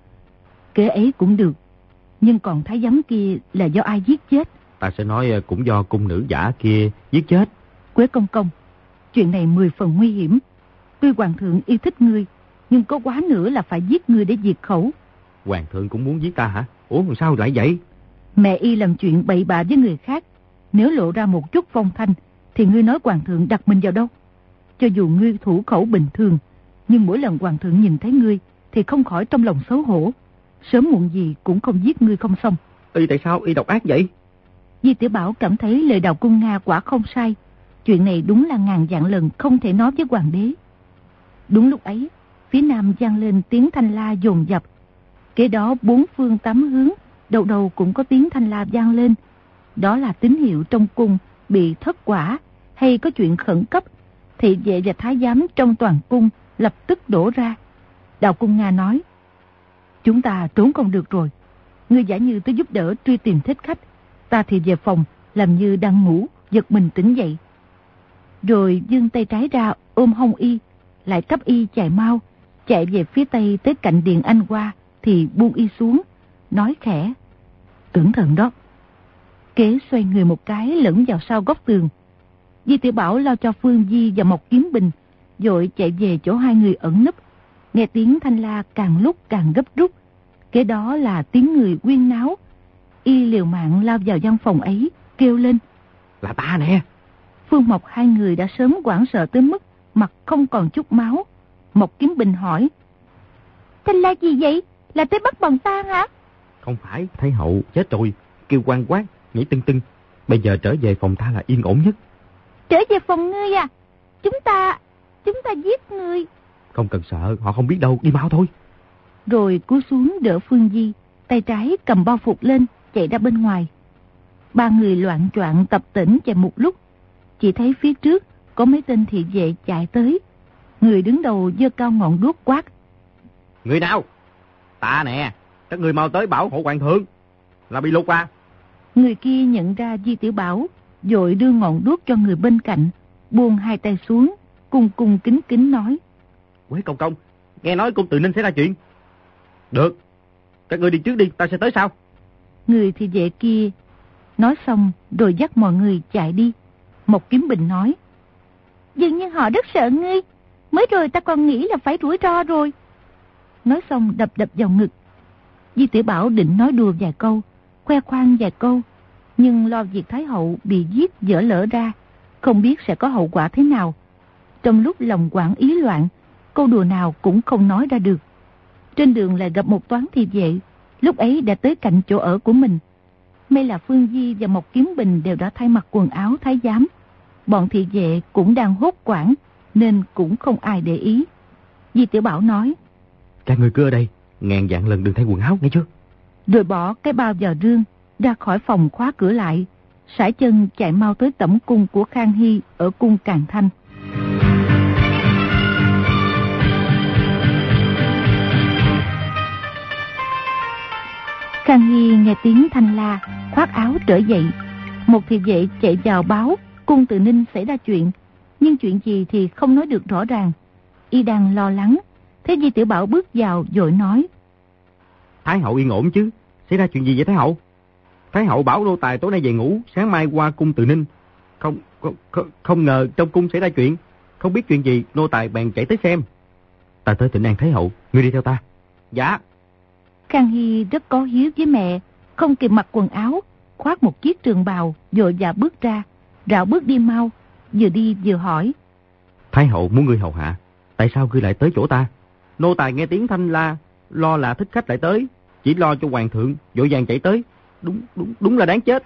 "Kế ấy cũng được, nhưng còn thái giám kia là do ai giết chết?" "Ta sẽ nói cũng do cung nữ giả kia giết chết." "Quế công công, chuyện này mười phần nguy hiểm. Tuy hoàng thượng yêu thích ngươi, nhưng có quá nữa là phải giết ngươi để diệt khẩu." "Hoàng thượng cũng muốn giết ta hả? Ủa làm sao lại vậy?" "Mẹ y làm chuyện bậy bạ với người khác, nếu lộ ra một chút phong thanh thì ngươi nói hoàng thượng đặt mình vào đâu? Cho dù ngươi thủ khẩu bình thường, nhưng mỗi lần hoàng thượng nhìn thấy ngươi thì không khỏi trong lòng xấu hổ, sớm muộn gì cũng không giết ngươi không xong." "Y tại sao y độc ác vậy?" Di Tiểu Bảo cảm thấy lời Đào Cung Nga quả không sai. Chuyện này đúng là ngàn vạn lần không thể nói với hoàng đế. Đúng lúc ấy, phía nam vang lên tiếng thanh la dồn dập. Kế đó bốn phương tám hướng, đầu đầu cũng có tiếng thanh la vang lên. Đó là tín hiệu trong cung bị thất quả hay có chuyện khẩn cấp. Thị vệ và thái giám trong toàn cung lập tức đổ ra. Đào Cung Nga nói: "Chúng ta trốn không được rồi. Ngươi giả như tới giúp đỡ truy tìm thích khách, ta thì về phòng làm như đang ngủ, giật mình tỉnh dậy." Rồi giương tay trái ra ôm hông y, lại cấp y chạy mau, chạy về phía tây tới cạnh điện Anh Hoa thì buông y xuống, nói khẽ: "Cẩn thận đó." Kế xoay người một cái lẫn vào sau góc tường. Di Tiểu Bảo lo cho Phương Di và Mộc Kiếm Bình, vội chạy về chỗ hai người ẩn nấp. Nghe tiếng thanh la càng lúc càng gấp rút, kế đó là tiếng người huyên náo. Y liều mạng lao vào văn phòng ấy, kêu lên: "Là ta nè!" Phương Mộc hai người đã sớm hoảng sợ tới mức mặt không còn chút máu. Mộc Kiếm Bình hỏi: "Thanh la gì vậy? Là tới bắt bọn ta hả?" "Không phải, Thái hậu chết rồi, kêu quan quát, nhảy tưng tưng. Bây giờ trở về phòng ta là yên ổn nhất." "Trở về phòng ngươi à? Chúng ta, chúng ta giết ngươi." Không cần sợ, họ không biết đâu, đi mau thôi. Rồi cúi xuống đỡ Phương Di, tay trái cầm bao phục lên, chạy ra bên ngoài. Ba người loạng choạng tập tễnh chạy một lúc, chỉ thấy phía trước có mấy tên thị vệ chạy tới. Người đứng đầu giơ cao ngọn đuốc quát: Người nào? Ta nè, các người mau tới bảo hộ hoàng thượng. Là bị lục à? Người kia nhận ra Di Tiểu Bảo, vội đưa ngọn đuốc cho người bên cạnh, buông hai tay xuống, cung cung kính kính nói: Quế công công, nghe nói cung Từ Ninh xảy ra chuyện. Được, các người đi trước đi, ta sẽ tới sau. Người thị vệ kia nói xong rồi dắt mọi người chạy đi. Mộc Kiếm Bình nói: Dường như họ rất sợ ngươi, mới rồi ta còn nghĩ là phải rủi ro rồi. Nói xong đập đập vào ngực. Di Tiểu Bảo định nói đùa vài câu, khoe khoang vài câu, nhưng lo việc Thái hậu bị giết dở lỡ ra, không biết sẽ có hậu quả thế nào. Trong lúc lòng hoảng ý loạn, câu đùa nào cũng không nói ra được. Trên đường lại gặp một toán thị vệ, lúc ấy đã tới cạnh chỗ ở của mình. May là Phương Di và Mộc Kiếm Bình đều đã thay mặc quần áo thái giám. Bọn thị vệ cũng đang hốt hoảng nên cũng không ai để ý. Di Tiểu Bảo nói: Các người cứ ở đây, ngàn vạn lần đừng thay quần áo, nghe chưa? Rồi bỏ cái bao vào rương, ra khỏi phòng khóa cửa lại, sải chân chạy mau tới tẩm cung của Khang Hy ở cung Càn Thanh. Khang Hy nghe tiếng thanh la, khoác áo trở dậy. Một thị vệ chạy vào báo cung Từ Ninh xảy ra chuyện, nhưng chuyện gì thì không nói được rõ ràng. Y đang lo lắng, thế Di Tiểu Bảo bước vào vội nói: Thái hậu yên ổn chứ? Xảy ra chuyện gì vậy Thái hậu? Thái hậu bảo nô tài tối nay về ngủ, sáng mai qua cung Từ Ninh. Không, không, không, không ngờ trong cung xảy ra chuyện, không biết chuyện gì, nô tài bèn chạy tới xem. Ta tới thỉnh an Thái hậu, ngươi đi theo ta. Dạ. Khang Hy rất có hiếu với mẹ, không kịp mặc quần áo, khoác một chiếc trường bào, vội và bước ra, rảo bước đi mau, vừa đi vừa hỏi: Thái hậu muốn ngươi hầu hạ, tại sao ngươi lại tới chỗ ta? Nô tài nghe tiếng thanh la, lo là thích khách lại tới, chỉ lo cho hoàng thượng, vội vàng chạy tới. Đúng, đúng, đúng là đáng chết.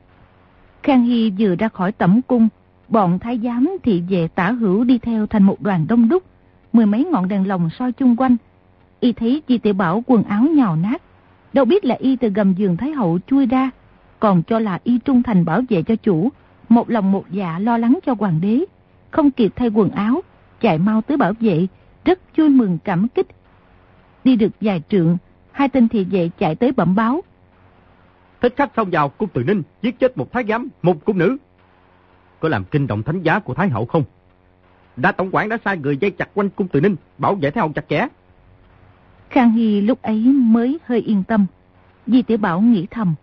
Khang Hy vừa ra khỏi tẩm cung, bọn thái giám thị vệ tả hữu đi theo thành một đoàn đông đúc, mười mấy ngọn đèn lồng soi chung quanh. Y thấy Di Tiểu Bảo quần áo nhào nát, đâu biết là y từ gầm giường Thái hậu chui ra, còn cho là y trung thành bảo vệ cho chủ, một lòng một dạ lo lắng cho hoàng đế, không kịp thay quần áo, chạy mau tới bảo vệ, rất vui mừng cảm kích. Đi được vài trượng, hai tên thị vệ chạy tới bẩm báo: Thích khách xông vào cung Từ Ninh, giết chết một thái giám, một cung nữ. Có làm kinh động thánh giá của Thái hậu không? Đa tổng quản đã sai người dây chặt quanh cung Từ Ninh, bảo vệ Thái hậu chặt chẽ. Khang Hy lúc ấy mới hơi yên tâm. Di Tiểu Bảo nghĩ thầm: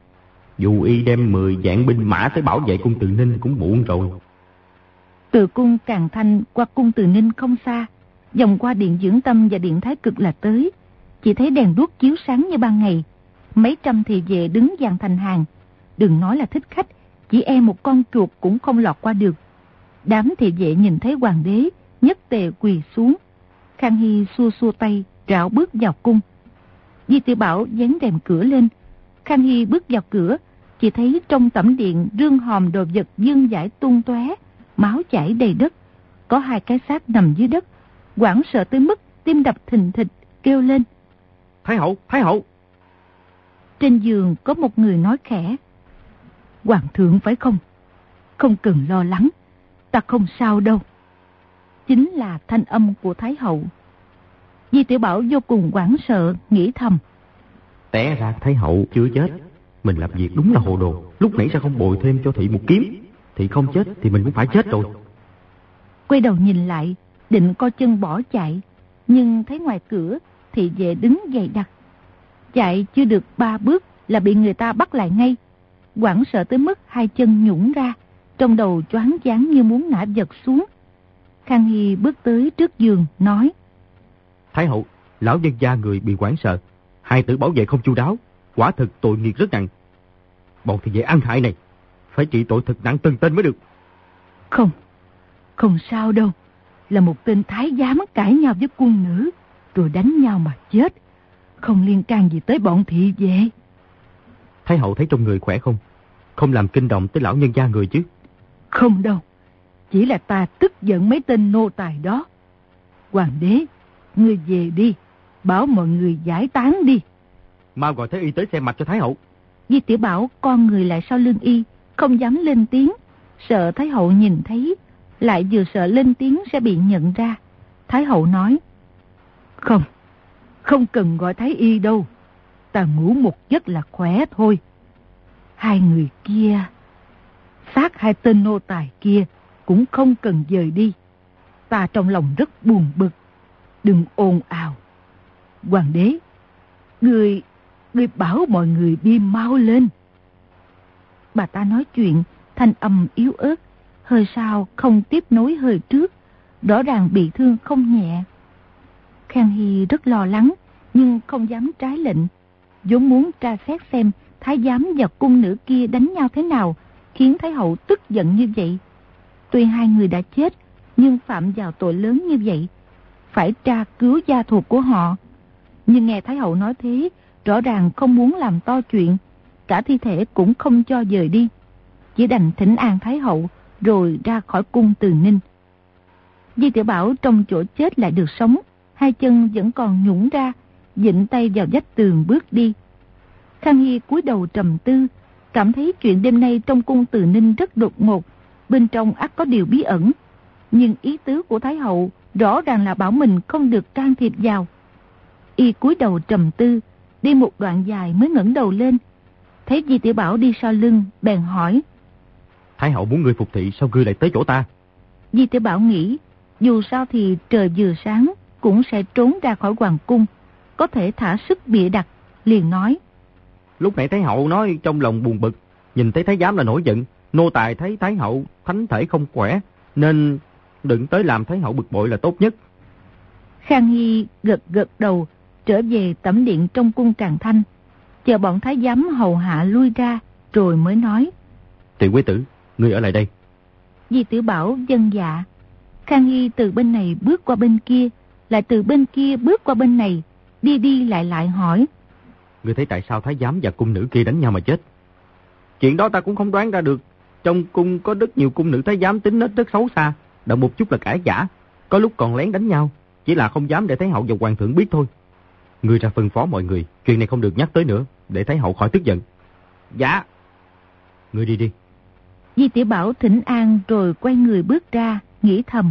Dù y đem mười vạn binh mã tới bảo vệ cung Từ Ninh cũng muộn rồi. Từ cung Càn Thanh qua cung Từ Ninh không xa, vòng qua điện Dưỡng Tâm và điện Thái Cực là tới. Chỉ thấy đèn đuốc chiếu sáng như ban ngày, mấy trăm thị vệ đứng dàn thành hàng. Đừng nói là thích khách, chỉ e một con chuột cũng không lọt qua được. Đám thị vệ nhìn thấy hoàng đế, nhất tề quỳ xuống. Khang Hy xua xua tay, rảo bước vào cung. Di Tiểu Bảo dán rèm cửa lên. Khang Hy bước vào cửa, chỉ thấy trong tẩm điện rương hòm đồ vật dương dải tung tóe, máu chảy đầy đất. Có hai cái xác nằm dưới đất, hoảng sợ tới mức tim đập thình thịch, kêu lên: Thái hậu, Thái hậu! Trên giường có một người nói khẽ: Hoàng thượng phải không? Không cần lo lắng, ta không sao đâu. Chính là thanh âm của Thái hậu. Di Tiểu Bảo vô cùng hoảng sợ, nghĩ thầm: Té ra Thái hậu chưa chết, mình làm việc đúng là hồ đồ. Lúc nãy sao không bồi thêm cho thị một kiếm? Thị không chết thì mình cũng phải chết rồi. Quay đầu nhìn lại, định co chân bỏ chạy, nhưng thấy ngoài cửa thị vệ đứng dày đặc. Chạy chưa được ba bước là bị người ta bắt lại ngay. Hoảng sợ tới mức hai chân nhũn ra, trong đầu choáng váng như muốn ngã vật xuống. Khang Hy bước tới trước giường nói: Thái hậu, lão nhân gia người bị hoảng sợ, hai tử bảo vệ không chu đáo, quả thực tội nghiệp rất nặng. Bọn thị vệ ăn hại này phải trị tội thật nặng từng tên mới được. Không, không sao đâu. Là một tên thái giám cãi nhau với cung nữ rồi đánh nhau mà chết, không liên can gì tới bọn thị vệ. Thái hậu thấy trong người khỏe không? Không làm kinh động tới lão nhân gia người chứ? Không đâu, chỉ là ta tức giận mấy tên nô tài đó. Hoàng đế, ngươi về đi, bảo mọi người giải tán đi. Mau gọi Thái y tới xem mạch cho Thái hậu. Di Tiểu Bảo con người lại sau lưng y, không dám lên tiếng, sợ Thái hậu nhìn thấy, lại vừa sợ lên tiếng sẽ bị nhận ra. Thái hậu nói: Không, không cần gọi Thái y đâu, ta ngủ một giấc là khỏe thôi. Hai người kia, xác hai tên nô tài kia cũng không cần dời đi. Ta trong lòng rất buồn bực, đừng ồn ào. Hoàng đế, Ngươi, ngươi bảo mọi người đi mau lên. Bà ta nói chuyện, thanh âm yếu ớt, hơi sau không tiếp nối hơi trước, rõ ràng bị thương không nhẹ. Khang Hy rất lo lắng, nhưng không dám trái lệnh, vốn muốn tra xét xem thái giám và cung nữ kia đánh nhau thế nào, khiến Thái hậu tức giận như vậy. Tuy hai người đã chết, nhưng phạm vào tội lớn như vậy, phải tra cứu gia thuộc của họ. Nhưng nghe Thái hậu nói thế, rõ ràng không muốn làm to chuyện, cả thi thể cũng không cho dời đi, chỉ đành thỉnh an Thái hậu rồi ra khỏi cung Từ Ninh. Di Tiểu Bảo trong chỗ chết lại được sống, hai chân vẫn còn nhũn ra, vịn tay vào vách tường bước đi. Khang Hy cúi đầu trầm tư, cảm thấy chuyện đêm nay trong cung Từ Ninh rất đột ngột, bên trong ắt có điều bí ẩn. Nhưng ý tứ của Thái hậu rõ ràng là bảo mình không được can thiệp vào. Y cúi đầu trầm tư, đi một đoạn dài mới ngẩng đầu lên, thấy Di Tiểu Bảo đi sau lưng, bèn hỏi: Thái hậu muốn ngươi phục thị, sao ngươi lại tới chỗ ta? Di Tiểu Bảo nghĩ, dù sao thì trời vừa sáng cũng sẽ trốn ra khỏi hoàng cung, có thể thả sức bịa đặt, liền nói: Lúc nãy Thái hậu nói trong lòng buồn bực, nhìn thấy thái giám là nổi giận, nô tài thấy Thái hậu thánh thể không khỏe, nên đừng tới làm Thái hậu bực bội là tốt nhất. Khang Hy gật gật đầu, trở về tẩm điện trong cung Tràng Thanh, chờ bọn thái giám hầu hạ lui ra, rồi mới nói: Tiểu quý tử, ngươi ở lại đây. Di Tiểu Bảo vâng dạ. Khang Hy từ bên này bước qua bên kia, lại từ bên kia bước qua bên này, đi đi lại lại hỏi: Ngươi thấy tại sao thái giám và cung nữ kia đánh nhau mà chết? Chuyện đó ta cũng không đoán ra được. Trong cung có rất nhiều cung nữ thái giám tính nết rất xấu xa, động một chút là cãi giả, có lúc còn lén đánh nhau, chỉ là không dám để Thái hậu và hoàng thượng biết thôi. Ngươi ra phân phó mọi người, chuyện này không được nhắc tới nữa, để Thái hậu khỏi tức giận. Dạ. Ngươi đi đi. Di Tiểu Bảo thỉnh an rồi quay người bước ra, nghĩ thầm: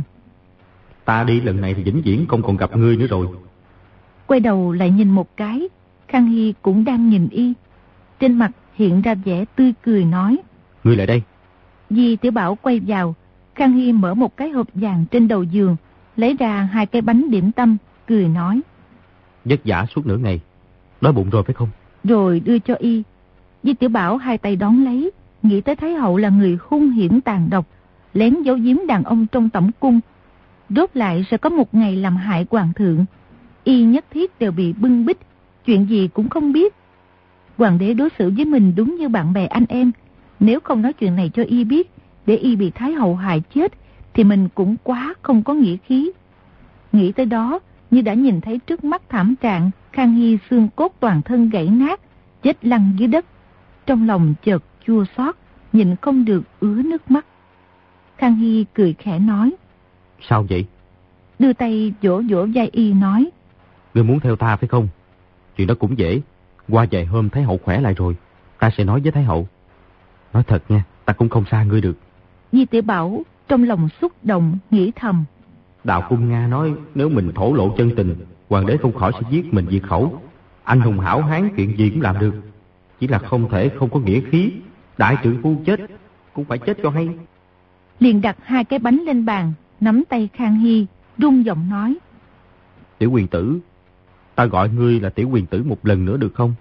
Ta đi lần này thì vĩnh viễn không còn gặp ngươi nữa rồi. Quay đầu lại nhìn một cái, Khang Hy cũng đang nhìn y, trên mặt hiện ra vẻ tươi cười nói: Ngươi lại đây. Di Tiểu Bảo quay vào, Khang Hy mở một cái hộp vàng trên đầu giường, lấy ra hai cái bánh điểm tâm, cười nói: Vất vả suốt nửa ngày, đói bụng rồi phải không? Rồi đưa cho y. Di Tiểu Bảo hai tay đón lấy, nghĩ tới Thái hậu là người hung hiểm tàn độc, lén giấu giếm đàn ông trong tẩm cung, rốt lại sẽ có một ngày làm hại hoàng thượng. Y nhất thiết đều bị bưng bít, chuyện gì cũng không biết. Hoàng đế đối xử với mình đúng như bạn bè anh em, nếu không nói chuyện này cho y biết, để y bị Thái hậu hại chết, thì mình cũng quá không có nghĩa khí. Nghĩ tới đó, như đã nhìn thấy trước mắt thảm trạng Khang Hy xương cốt toàn thân gãy nát, chết lăn dưới đất. Trong lòng chợt chua xót, nhịn không được ứa nước mắt. Khang Hy cười khẽ nói: Sao vậy? Đưa tay vỗ vỗ vai y nói: Ngươi muốn theo ta phải không? Chuyện đó cũng dễ, qua vài hôm Thái hậu khỏe lại rồi, ta sẽ nói với Thái hậu. Nói thật nha, ta cũng không xa ngươi được. Di Tiểu Bảo trong lòng xúc động, nghĩ thầm: Đạo Cung Nga nói nếu mình thổ lộ chân tình, hoàng đế không khỏi sẽ giết mình diệt khẩu. Anh hùng hảo hán chuyện gì cũng làm được, chỉ là không thể không có nghĩa khí. Đại trượng phu chết cũng phải chết cho hay. Liền đặt hai cái bánh lên bàn, nắm tay Khang Hy, run giọng nói: Tiểu quyền tử, ta gọi ngươi là tiểu quyền tử một lần nữa được không?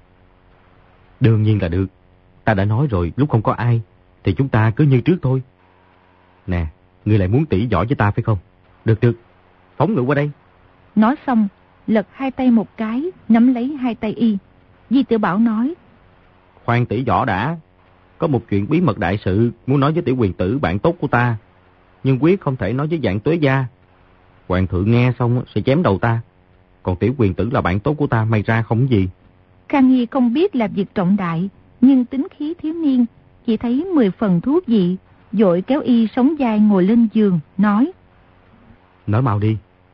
Đương nhiên là được. Ta đã nói rồi, lúc không có ai thì chúng ta cứ như trước thôi. Nè, ngươi lại muốn tỉ võ với ta phải không? Được được, phóng ngựa qua đây. Nói xong, lật hai tay một cái, nắm lấy hai tay y. Di Tiểu Bảo nói: Khoan tỉ võ đã, có một chuyện bí mật đại sự muốn nói với tiểu quyền tử bạn tốt của ta, nhưng quyết không thể nói với Vạn Tuế gia. Hoàng thượng nghe xong sẽ chém đầu ta, còn tiểu quyền tử là bạn tốt của ta, may ra không gì. Khang Hy không biết là việc trọng đại, nhưng tính khí thiếu niên, chỉ thấy mười phần thú vị, vội kéo y sống vai ngồi lên giường, nói: Nói mau đi,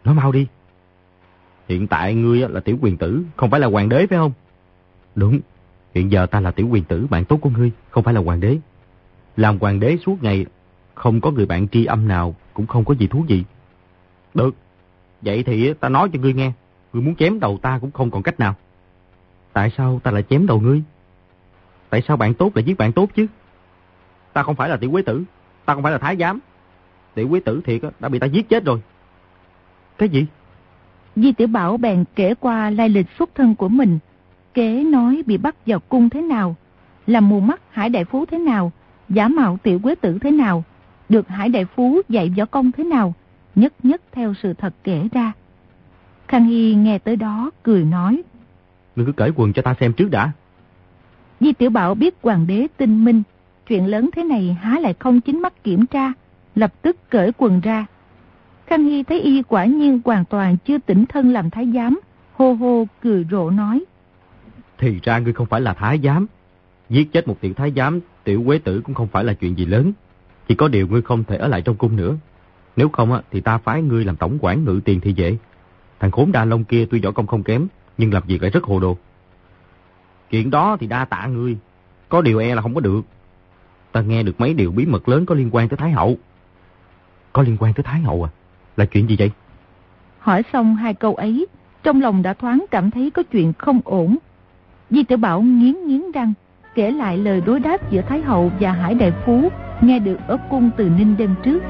Nói mau đi. Hiện tại ngươi là tiểu quyền tử, không phải là hoàng đế phải không? Đúng, hiện giờ ta là tiểu quyền tử, bạn tốt của ngươi, không phải là hoàng đế. Làm hoàng đế suốt ngày, không có người bạn tri âm nào, cũng không có gì thú vị. Được, vậy thì ta nói cho ngươi nghe, ngươi muốn chém đầu ta cũng không còn cách nào. Tại sao ta lại chém đầu ngươi? Tại sao bạn tốt lại giết bạn tốt chứ? Ta không phải là tiểu quế tử, ta không phải là thái giám. Tiểu quế tử thiệt đã bị ta giết chết rồi. Cái gì? Di Tiểu Bảo bèn kể qua lai lịch xuất thân của mình, kể nói bị bắt vào cung thế nào, làm mù mắt Hải đại phú thế nào, giả mạo tiểu quế tử thế nào, được Hải đại phú dạy võ công thế nào, nhất nhất theo sự thật kể ra. Khang Hy nghe tới đó cười nói: Ngươi cứ cởi quần cho ta xem trước đã. Di Tiểu Bảo biết hoàng đế tinh minh, chuyện lớn thế này há lại không chính mắt kiểm tra, lập tức cởi quần ra. Khang Hy thấy y quả nhiên hoàn toàn chưa tỉnh thân làm thái giám, hô hô cười rộ nói: Thì ra ngươi không phải là thái giám. Giết chết một tiểu thái giám, tiểu quế tử cũng không phải là chuyện gì lớn. Chỉ có điều ngươi không thể ở lại trong cung nữa. Nếu không thì ta phái ngươi làm tổng quản ngự tiền thị vệ. Thằng khốn Đa Long kia tuy võ công không kém, nhưng làm việc lại rất hồ đồ. Chuyện đó thì đa tạ ngươi, có điều e là không có được. Ta nghe được mấy điều bí mật lớn có liên quan tới Thái Hậu. Có liên quan tới Thái Hậu à? Là chuyện gì vậy? Hỏi xong hai câu ấy, trong lòng đã thoáng cảm thấy có chuyện không ổn. Di Tiểu Bảo nghiến nghiến răng, kể lại lời đối đáp giữa Thái Hậu và Hải đại phú nghe được ở cung Từ Ninh đêm trước.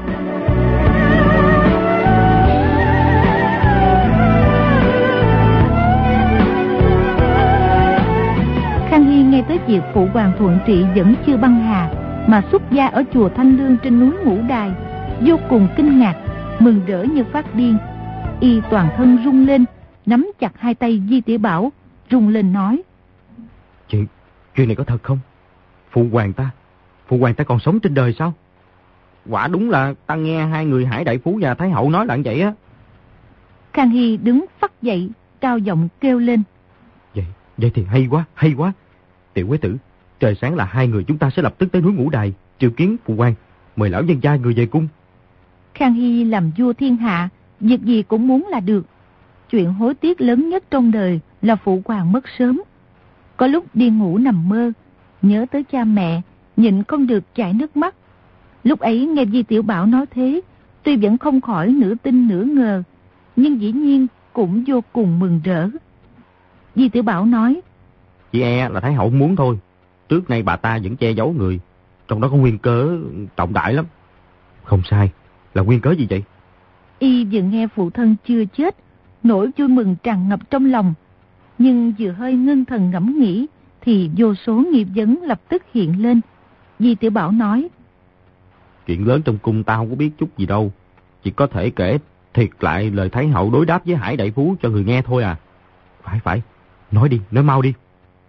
Khang Hy nghe tới việc phụ hoàng Thuận Trị vẫn chưa băng hà, mà xuất gia ở chùa Thanh Lương trên núi Ngũ Đài, vô cùng kinh ngạc, mừng rỡ như phát điên. Y toàn thân rung lên, nắm chặt hai tay Di Tiểu Bảo, rung lên nói: Chuyện, chuyện này có thật không? Phụ hoàng ta, phụ hoàng ta còn sống trên đời sao? Quả đúng là ta nghe hai người Hải đại phú và Thái Hậu nói là vậy á. Khang Hy đứng phắt dậy, cao giọng kêu lên: Vậy, vậy thì hay quá, hay quá. Tiểu quế tử, trời sáng là hai người chúng ta sẽ lập tức tới núi Ngũ Đài, triệu kiến phụ hoàng, mời lão nhân gia người về cung. Khang Hy làm vua thiên hạ, việc gì cũng muốn là được. Chuyện hối tiếc lớn nhất trong đời là phụ hoàng mất sớm. Có lúc đi ngủ nằm mơ, nhớ tới cha mẹ, nhịn không được chảy nước mắt. Lúc ấy nghe Di Tiểu Bảo nói thế, tuy vẫn không khỏi nửa tin nửa ngờ, nhưng dĩ nhiên cũng vô cùng mừng rỡ. Di Tiểu Bảo nói: Chỉ e là Thái Hậu muốn thôi. Trước nay bà ta vẫn che giấu người, trong đó có nguyên cớ trọng đại lắm. Không sai, là nguyên cớ gì vậy? Y vừa nghe phụ thân chưa chết, nỗi vui mừng tràn ngập trong lòng, nhưng vừa hơi ngưng thần ngẫm nghĩ thì vô số nghi vấn lập tức hiện lên. Di Tiểu Bảo nói: Chuyện lớn trong cung ta không có biết chút gì đâu, chỉ có thể kể thiệt lại lời Thái Hậu đối đáp với Hải đại phú cho người nghe thôi à. Phải phải, nói đi, nói mau đi.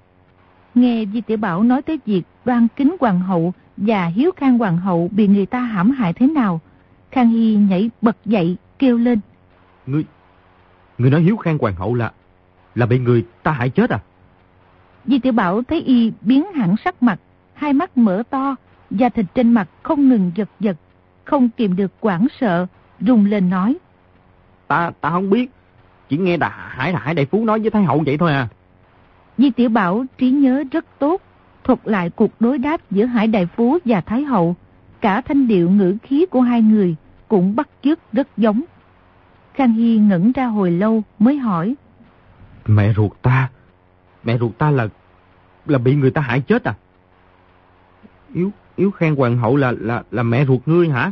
Nghe Di Tiểu Bảo nói tới việc Đoan Kính hoàng hậu và Hiếu Khang hoàng hậu bị người ta hãm hại thế nào, Khang Hy nhảy bật dậy kêu lên: Ngươi, ngươi nói Hiếu Khang hoàng hậu là là bị người ta hại chết à? Di Tiểu Bảo thấy y biến hẳn sắc mặt, hai mắt mở to, da thịt trên mặt không ngừng giật giật, không kìm được hoảng sợ, rung lên nói: Ta ta không biết, chỉ nghe đã Hải Hải đại phú nói với Thái Hậu vậy thôi à. Di Tiểu Bảo trí nhớ rất tốt, thuật lại cuộc đối đáp giữa Hải đại phú và Thái Hậu, cả thanh điệu ngữ khí của hai người cũng bắt chước rất giống. Khang Hy ngẩn ra hồi lâu mới hỏi: Mẹ ruột ta, mẹ ruột ta là là bị người ta hại chết à? Yếu Yếu Khang hoàng hậu là là là mẹ ruột ngươi hả?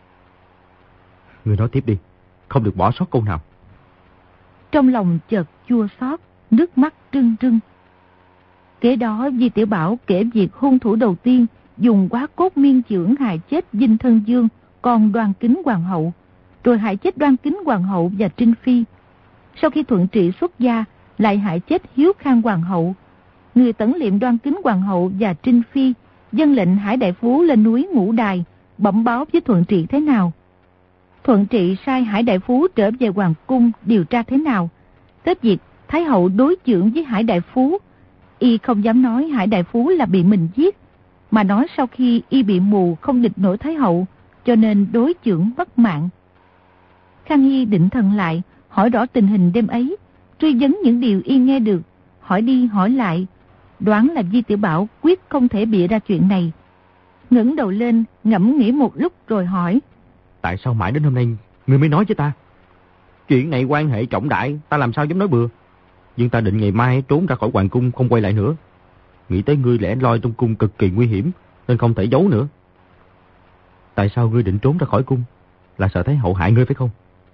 Ngươi nói tiếp đi, không được bỏ sót câu nào. Trong lòng chợt chua xót, nước mắt rưng rưng. Kế đó Di Tiểu Bảo kể việc hung thủ đầu tiên dùng quá cốt miên chưởng hại chết Dinh Thân Dương, con Đoan Kính hoàng hậu, rồi hại chết Đoan Kính hoàng hậu và Trinh Phi. Sau khi Thuận Trị xuất gia, lại hại chết Hiếu Khang hoàng hậu. Người tẩn liệm Đoan Kính hoàng hậu và Trinh Phi dâng lệnh Hải đại phú lên núi Ngũ Đài bẩm báo với Thuận Trị thế nào. Thuận Trị sai Hải đại phú trở về hoàng cung điều tra thế nào. Tới việc Thái Hậu đối chưởng với Hải đại phú, y không dám nói Hải đại phú là bị mình giết, mà nói sau khi y bị mù không địch nổi Thái Hậu, cho nên đối chưởng bất mạng. Khang Hy định thần lại, hỏi rõ tình hình đêm ấy, truy vấn những điều y nghe được, hỏi đi hỏi lại, đoán là Di Tiểu Bảo quyết không thể bịa ra chuyện này. Ngẩng đầu lên, ngẫm nghĩ một lúc rồi hỏi: Tại sao mãi đến hôm nay ngươi mới nói với ta? Chuyện này quan hệ trọng đại, ta làm sao dám nói bừa. Nhưng ta định ngày mai trốn ra khỏi hoàng cung, không quay lại nữa. Nghĩ tới ngươi lẻ loi trong cung cực kỳ nguy hiểm, nên không thể giấu nữa. Tại sao ngươi định trốn ra khỏi cung? Là sợ Thái hậu hại ngươi phải không?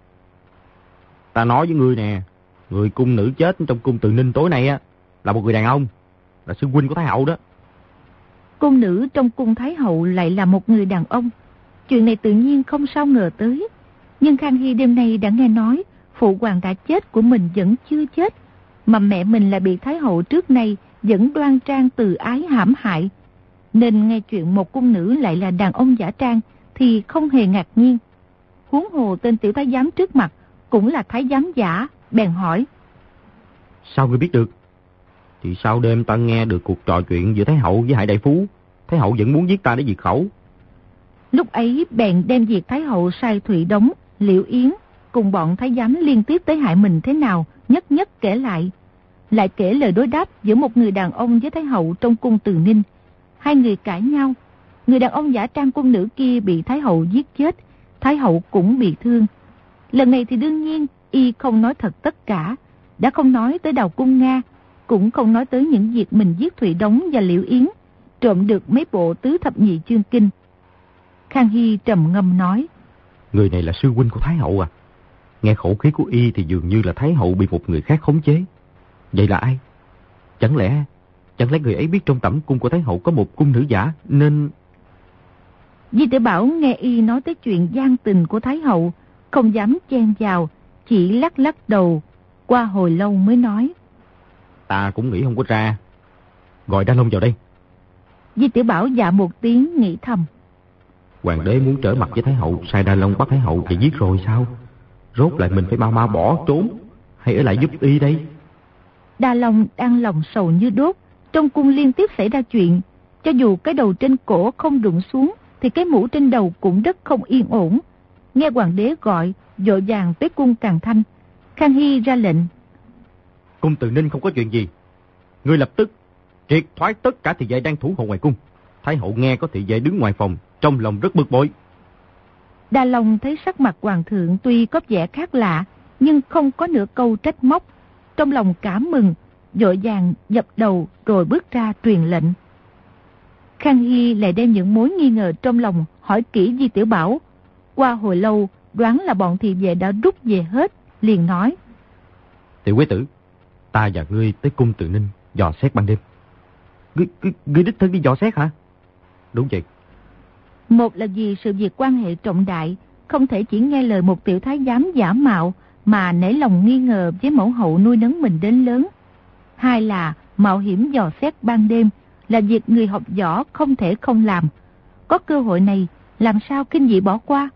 Ta nói với ngươi nè, người cung nữ chết trong cung Từ Ninh tối nay á là một người đàn ông, là sư huynh của Thái hậu đó. Cung nữ trong cung Thái hậu lại là một người đàn ông. Chuyện này tự nhiên không sao ngờ tới. Nhưng Khang Hy đêm nay đã nghe nói phụ hoàng đã chết của mình vẫn chưa chết, mà mẹ mình là bị Thái hậu trước nay vẫn đoan trang từ ái hãm hại, nên nghe chuyện một cung nữ lại là đàn ông giả trang thì không hề ngạc nhiên. Huống hồ tên tiểu thái giám trước mặt cũng là thái giám giả, bèn hỏi: Sao ngươi biết được? Thì sau đêm ta nghe được cuộc trò chuyện giữa Thái hậu với Hải đại phú, Thái hậu vẫn muốn giết ta để diệt khẩu. Lúc ấy bèn đem việc Thái hậu sai Thụy Đống, Liễu Yến cùng bọn thái giám liên tiếp tới hại mình thế nào nhất nhất kể lại. Lại kể lời đối đáp giữa một người đàn ông với Thái hậu trong cung Từ Ninh. Hai người cãi nhau, người đàn ông giả trang cung nữ kia bị Thái hậu giết chết, Thái hậu cũng bị thương. Lần này thì đương nhiên y không nói thật tất cả, đã không nói tới Đào Cung Nga, cũng không nói tới những việc mình giết Thụy Đống và Liễu Yến, trộm được mấy bộ tứ thập nhị chương kinh. Khang Hy trầm ngâm nói: Người này là sư huynh của Thái hậu à? Nghe khẩu khí của y thì dường như là Thái hậu bị một người khác khống chế. Vậy là ai? Chẳng lẽ Chẳng lẽ người ấy biết trong tẩm cung của Thái hậu có một cung nữ giả nên... Di Tiểu Bảo nghe y nói tới chuyện gian tình của Thái hậu, không dám chen vào, chỉ lắc lắc đầu. Qua hồi lâu mới nói: Ta cũng nghĩ không có ra. Gọi Đa Long vào đây. Di Tiểu Bảo dạ một tiếng, nghĩ thầm: Hoàng đế muốn trở mặt với Thái hậu, sai Đa Long bắt Thái hậu và giết rồi sao? Rốt lại mình phải mau mau bỏ trốn hay ở lại giúp y đây? Đa Long đang lòng sầu như đốt. Trong cung liên tiếp xảy ra chuyện, cho dù cái đầu trên cổ không đụng xuống thì cái mũ trên đầu cũng rất không yên ổn. Nghe hoàng đế gọi, vội vàng tới cung Càn Thanh. Khang Hy ra lệnh: Cung Từ Ninh không có chuyện gì, ngươi lập tức triệt thoái tất cả thị vệ đang thủ hộ ngoài cung. Thái hậu nghe có thị vệ đứng ngoài phòng, trong lòng rất bực bội. Đa Long thấy sắc mặt hoàng thượng tuy có vẻ khác lạ, nhưng không có nửa câu trách móc, trong lòng cảm mừng, vội vàng dập đầu rồi bước ra truyền lệnh. Khang Hy lại đem những mối nghi ngờ trong lòng hỏi kỹ Di Tiểu Bảo. Qua hồi lâu đoán là bọn thị vệ đã rút về hết, liền nói: Tiểu quế tử, ta và ngươi tới cung Từ Ninh dò xét ban đêm. Ngươi, ngươi, ngươi đích thân đi dò xét hả? Đúng vậy. Một là vì sự việc quan hệ trọng đại, không thể chỉ nghe lời một tiểu thái giám giả mạo mà nảy lòng nghi ngờ với mẫu hậu nuôi nấng mình đến lớn. Hai là mạo hiểm dò xét ban đêm là việc người học võ không thể không làm. Có cơ hội này làm sao kinh dị bỏ qua.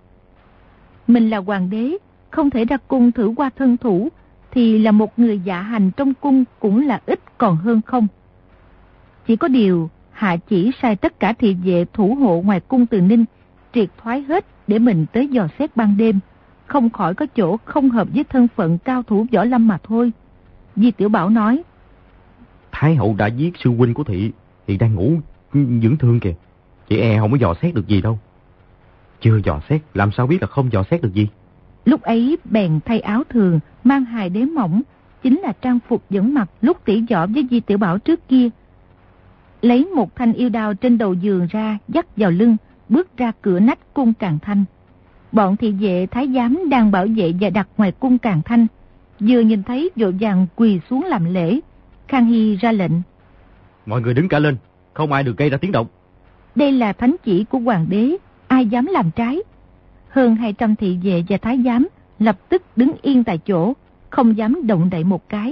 Mình là hoàng đế, không thể ra cung thử qua thân thủ, thì là một người dạ hành trong cung cũng là ít còn hơn không. Chỉ có điều hạ chỉ sai tất cả thị vệ thủ hộ ngoài cung Từ Ninh triệt thoái hết để mình tới dò xét ban đêm, không khỏi có chỗ không hợp với thân phận cao thủ võ lâm mà thôi. Di Tiểu Bảo nói: Thái hậu đã giết sư huynh của thị, thì đang ngủ dưỡng thương kìa, chị e không có dò xét được gì đâu. Chưa dò xét làm sao biết là không dò xét được gì. Lúc ấy bèn thay áo thường, mang hài đế mỏng, chính là trang phục vẫn mặc lúc tỉ võ với Di Tiểu Bảo trước kia. Lấy một thanh yêu đao trên đầu giường ra, dắt vào lưng, bước ra cửa nách cung Càn Thanh. Bọn thị vệ thái giám đang bảo vệ và đặt ngoài cung Càn Thanh, vừa nhìn thấy vội vàng quỳ xuống làm lễ. Khang Hy ra lệnh: Mọi người đứng cả lên, không ai được gây ra tiếng động. Đây là thánh chỉ của hoàng đế, ai dám làm trái. Hơn hai trăm thị vệ và thái giám lập tức đứng yên tại chỗ, không dám động đậy một cái.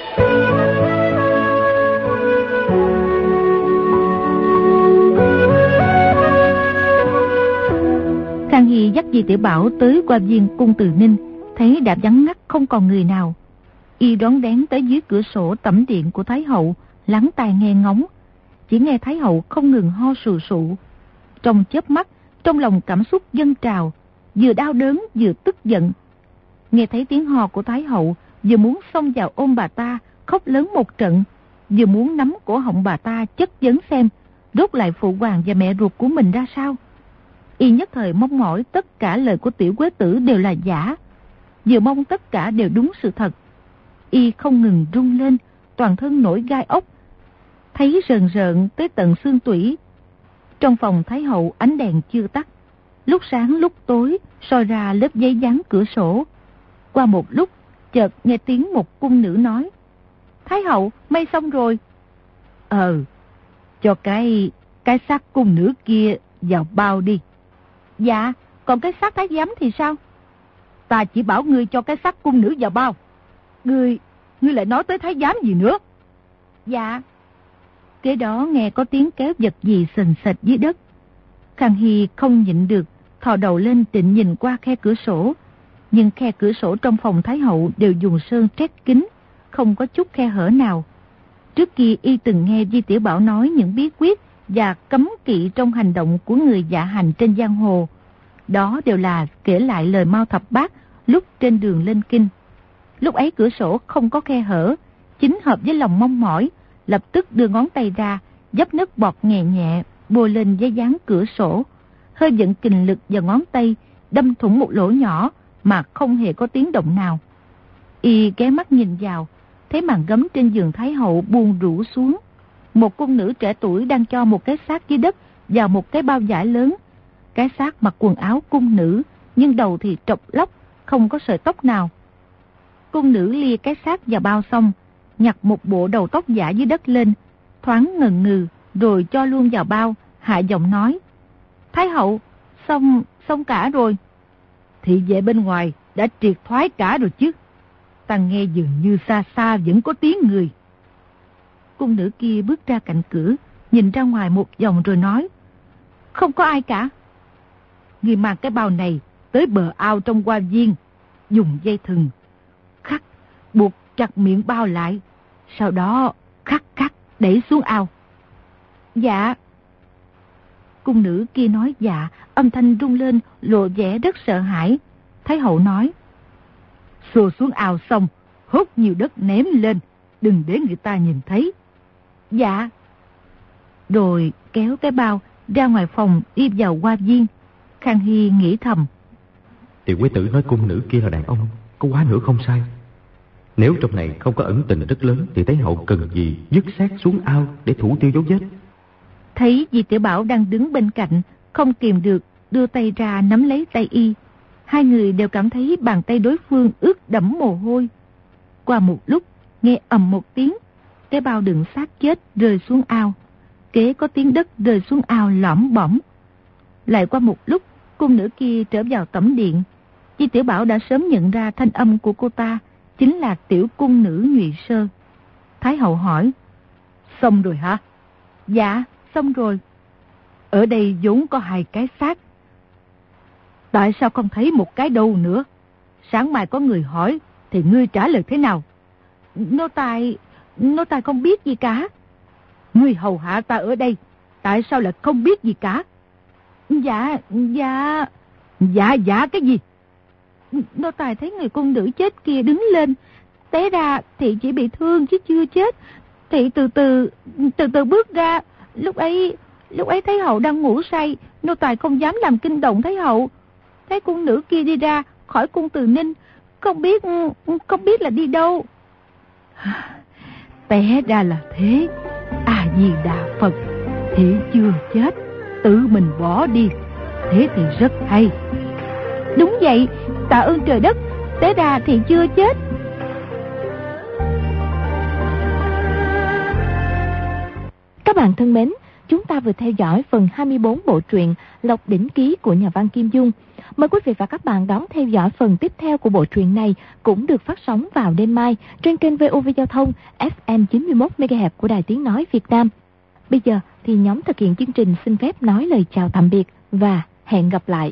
Khang Hy dắt Di Tiểu Bảo tới qua viên cung Từ Ninh, thấy đã vắng ngắt không còn người nào. Y đón đén tới dưới cửa sổ tẩm điện của Thái hậu, lắng tai nghe ngóng. Chỉ nghe Thái hậu không ngừng ho sù sụ. Trong chớp mắt, trong lòng cảm xúc dâng trào, vừa đau đớn vừa tức giận. Nghe thấy tiếng hò của Thái hậu, vừa muốn xông vào ôm bà ta, khóc lớn một trận, vừa muốn nắm cổ họng bà ta chất vấn xem rốt lại phụ hoàng và mẹ ruột của mình ra sao. Y nhất thời mong mỏi tất cả lời của Tiểu Quế Tử đều là giả, vừa mong tất cả đều đúng sự thật. Y không ngừng run lên, toàn thân nổi gai ốc, thấy rờn rợn tới tận xương tủy. Trong phòng Thái hậu ánh đèn chưa tắt, lúc sáng lúc tối soi ra lớp giấy dán cửa sổ. Qua một lúc, chợt nghe tiếng một cung nữ nói: Thái hậu, may xong rồi. Ờ, cho cái cái xác cung nữ kia vào bao đi. Dạ, còn cái xác thái giám thì sao? Ta chỉ bảo ngươi cho cái xác cung nữ vào bao. Ngươi, ngươi lại nói tới thái giám gì nữa? Dạ. Kế đó nghe có tiếng kéo vật gì sình sệt dưới đất. Khang Hy không nhịn được, thò đầu lên định nhìn qua khe cửa sổ. Nhưng khe cửa sổ trong phòng Thái hậu đều dùng sơn trét kín, không có chút khe hở nào. Trước kia y từng nghe Di Tiểu Bảo nói những bí quyết và cấm kỵ trong hành động của người dạ hành trên giang hồ. Đó đều là kể lại lời Mao Thập Bát lúc trên đường lên kinh. Lúc ấy cửa sổ không có khe hở, chính hợp với lòng mong mỏi, lập tức đưa ngón tay ra, dấp nước bọt nhẹ nhẹ, bôi lên giấy dán cửa sổ, hơi vận kình lực vào ngón tay, đâm thủng một lỗ nhỏ mà không hề có tiếng động nào. Y ghé mắt nhìn vào, thấy màn gấm trên giường Thái hậu buông rũ xuống. Một cung nữ trẻ tuổi đang cho một cái xác dưới đất vào một cái bao vải lớn. Cái xác mặc quần áo cung nữ, nhưng đầu thì trọc lóc, không có sợi tóc nào. Cung nữ lia cái xác vào bao xong, nhặt một bộ đầu tóc giả dưới đất lên, thoáng ngần ngừ, rồi cho luôn vào bao, hạ giọng nói: Thái hậu, xong, xong cả rồi. Thị vệ bên ngoài đã triệt thoái cả rồi chứ. Ta nghe dường như xa xa vẫn có tiếng người. Cung nữ kia bước ra cạnh cửa, nhìn ra ngoài một vòng rồi nói: Không có ai cả. Người mang cái bao này tới bờ ao trong hoa viên, dùng dây thừng khắc buộc chặt miệng bao lại, sau đó khắc khắc đẩy xuống ao. Dạ. Cung nữ kia nói dạ, âm thanh rung lên, lộ vẻ rất sợ hãi. Thái hậu nói: Xô xuống ao xong, hốt nhiều đất ném lên, đừng để người ta nhìn thấy. Dạ. Rồi kéo cái bao ra ngoài phòng đi vào hoa viên. Khang Hy nghĩ thầm: Tiểu Quế Tử nói cung nữ kia là đàn ông, có quá nữa không sai. Nếu trong này không có ẩn tình rất lớn thì Thái hậu cần gì dứt xác xuống ao để thủ tiêu dấu vết. Thấy Di Tiểu Bảo đang đứng bên cạnh, không kìm được đưa tay ra nắm lấy tay y. Hai người đều cảm thấy bàn tay đối phương ướt đẫm mồ hôi. Qua một lúc, nghe ầm một tiếng, cái bao đựng xác chết rơi xuống ao. Kế có tiếng đất rơi xuống ao lõm bõm. Lại qua một lúc, cung nữ kia trở vào tẩm điện. Di Tiểu Bảo đã sớm nhận ra thanh âm của cô ta chính là tiểu cung nữ Nhụy Sơ. Thái hậu hỏi: Xong rồi hả? Dạ, xong rồi. Ở đây vốn có hai cái xác, tại sao không thấy một cái đâu nữa? Sáng mai có người hỏi thì ngươi trả lời thế nào? Nô tài, nô tài không biết gì cả. Ngươi hầu hạ ta ở đây, tại sao lại không biết gì cả? Dạ, dạ. Dạ, dạ cái gì? Nô tài thấy người cung nữ chết kia đứng lên, té ra thị chỉ bị thương chứ chưa chết. Thị từ từ, từ từ bước ra. Lúc ấy, lúc ấy Thái hậu đang ngủ say, nô tài không dám làm kinh động Thái hậu. Thấy cung nữ kia đi ra khỏi cung Từ Ninh, không biết, không biết là đi đâu. Té ra là thế. A Di Đà Phật, thị chưa chết, tự mình bỏ đi. Thế thì rất hay. Đúng vậy, tạ ơn trời đất, té ra thị chưa chết. Các bạn thân mến, chúng ta vừa theo dõi phần hai mươi bốn bộ truyện Lộc Đỉnh Ký của nhà văn Kim Dung. Mời quý vị và các bạn đón theo dõi phần tiếp theo của bộ truyện này, cũng được phát sóng vào đêm mai trên kênh vê o vê Giao thông ép em chín mươi mốt mê ga héc của Đài Tiếng Nói Việt Nam. Bây giờ thì nhóm thực hiện chương trình xin phép nói lời chào tạm biệt và hẹn gặp lại.